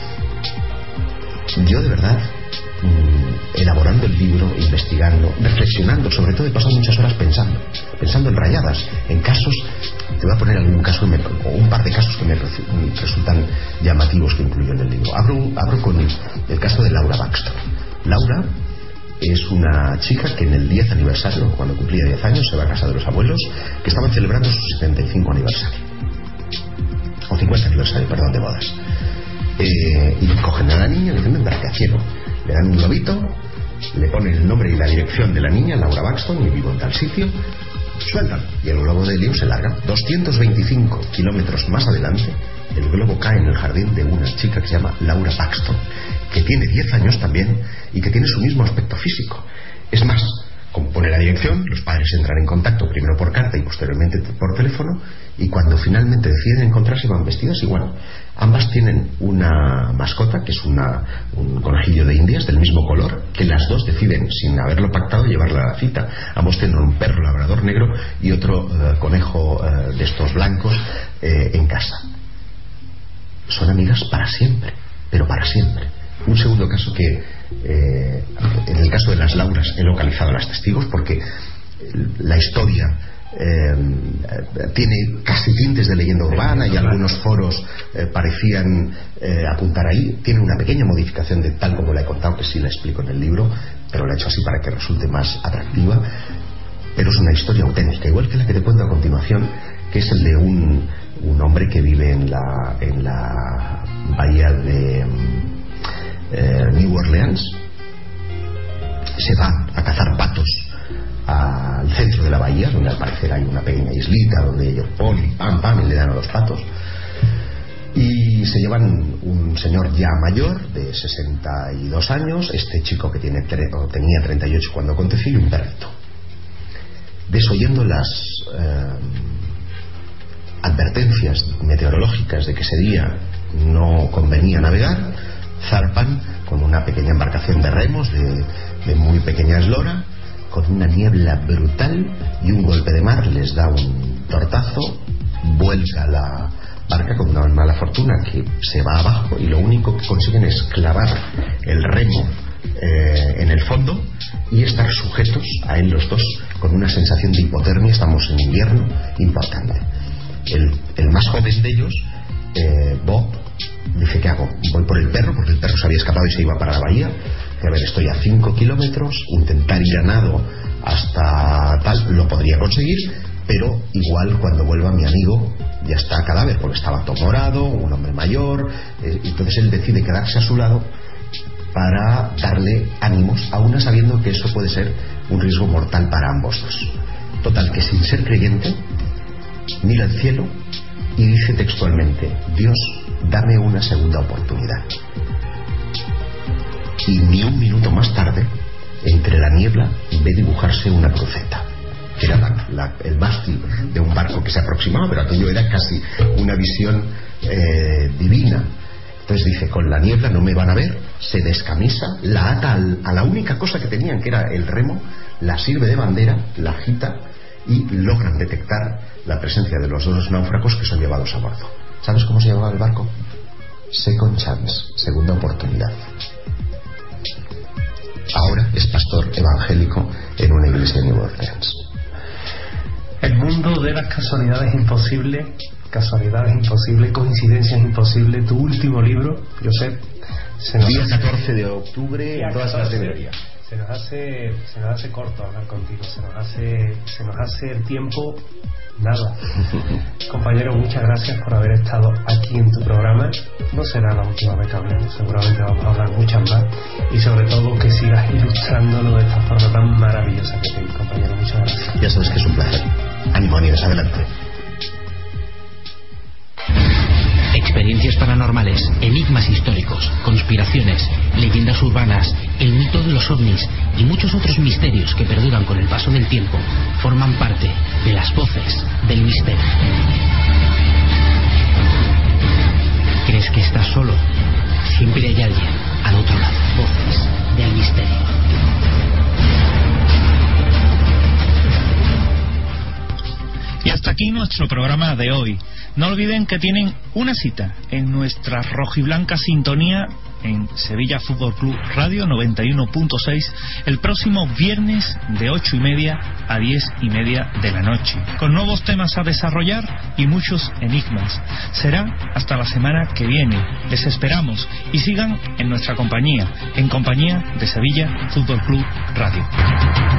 ¿no? Yo de verdad, elaborando el libro, investigando, reflexionando, sobre todo he pasado muchas horas pensando en rayadas, en casos. Te voy a poner algún caso o un par de casos que me resultan llamativos que incluyo en el libro. Abro con el caso de Laura Baxter. Laura es una chica que en el 10 aniversario, cuando cumplía 10 años, se va a casa de los abuelos, que estaban celebrando su 75 aniversario o 50 aniversario, perdón, de bodas, y cogen a la niña y le dicen, venga, que a cielo. Le dan un globito, le ponen el nombre y la dirección de la niña, Laura Baxton, y vivo en tal sitio, sueltan, y el globo de helio se larga. 225 kilómetros más adelante, el globo cae en el jardín de una chica que se llama Laura Baxton, que tiene 10 años también y que tiene su mismo aspecto físico. Es más, compone la dirección, los padres entran en contacto primero por carta y posteriormente por teléfono, y cuando finalmente deciden encontrarse van vestidas igual. Ambas tienen una mascota que es un conejillo de Indias del mismo color, que las dos deciden, sin haberlo pactado, llevarla a la cita. Ambos tienen un perro labrador negro y otro conejo de estos blancos en casa. Son amigas para siempre, pero para siempre. Un segundo caso que en el caso de las Lauras he localizado a las testigos, porque la historia tiene casi tintes de leyenda urbana y algunos foros parecían apuntar ahí. Tiene una pequeña modificación de tal como la he contado, que sí la explico en el libro, pero la he hecho así para que resulte más atractiva. Pero es una historia auténtica, igual que la que te cuento a continuación, que es el de un hombre que vive en la bahía de New Orleans. Se va a cazar patos al centro de la bahía, donde al parecer hay una pequeña islita donde ellos ponen pam y le dan a los patos, y se llevan un señor ya mayor de 62 años, este chico que tenía 38 cuando aconteció, y un perrito. Desoyendo las advertencias meteorológicas de que ese día no convenía navegar, zarpan con una pequeña embarcación de remos de muy pequeña eslora, con una niebla brutal, y un golpe de mar les da un tortazo, vuelca la barca con una mala fortuna que se va abajo, y lo único que consiguen es clavar el remo en el fondo y estar sujetos a él los dos, con una sensación de hipotermia. Estamos en invierno importante. El más joven de ellos, Bob, dice: ¿qué hago? Voy por el perro, porque el perro se había escapado y se iba para la bahía. A ver, estoy a 5 kilómetros, intentar ir a nado hasta tal, lo podría conseguir, pero igual cuando vuelva mi amigo ya está cadáver, porque estaba todo morado, un hombre mayor. Entonces él decide quedarse a su lado para darle ánimos, aún sabiendo que eso puede ser un riesgo mortal para ambos dos. Total, que sin ser creyente, mira al cielo y dice textualmente: Dios, dame una segunda oportunidad. Y ni un minuto más tarde, entre la niebla, ve dibujarse una cruceta, que era el mástil de un barco que se aproximaba, pero aquello era casi una visión divina. Entonces dice: con la niebla no me van a ver. Se descamisa, la ata a la única cosa que tenían, que era el remo, la sirve de bandera, la agita, y logran detectar la presencia de los dos náufragos que son llevados a bordo. ¿Sabes cómo se llamaba el barco? Second Chance, segunda oportunidad. Ahora es pastor evangélico en una iglesia de New Orleans. El mundo de las casualidades imposibles, coincidencias imposibles. Tu último libro, Josep, día 14 de octubre, en todas las librerías. Se nos hace corto hablar contigo, se nos hace el tiempo nada. Compañero, muchas gracias por haber estado aquí en tu programa. No será la última vez que hablemos, seguramente vamos a hablar muchas más, y sobre todo que sigas ilustrándolo de esta forma tan maravillosa que tienes, compañero. Muchas gracias. Ya sabes que es un placer. Ánimo, Aníbal, adelante. Experiencias paranormales, enigmas históricos, conspiraciones, leyendas urbanas, el mito de los ovnis y muchos otros misterios que perduran con el paso del tiempo forman parte de las voces del misterio. ¿Crees que estás solo? Siempre hay alguien al otro lado. Voces del misterio. Y hasta aquí nuestro programa de hoy. No olviden que tienen una cita en nuestra rojiblanca sintonía en Sevilla Fútbol Club Radio 91.6 el próximo viernes de 8:30 a 10:30 de la noche, con nuevos temas a desarrollar y muchos enigmas. Será hasta la semana que viene. Les esperamos y sigan en nuestra compañía, en compañía de Sevilla Fútbol Club Radio.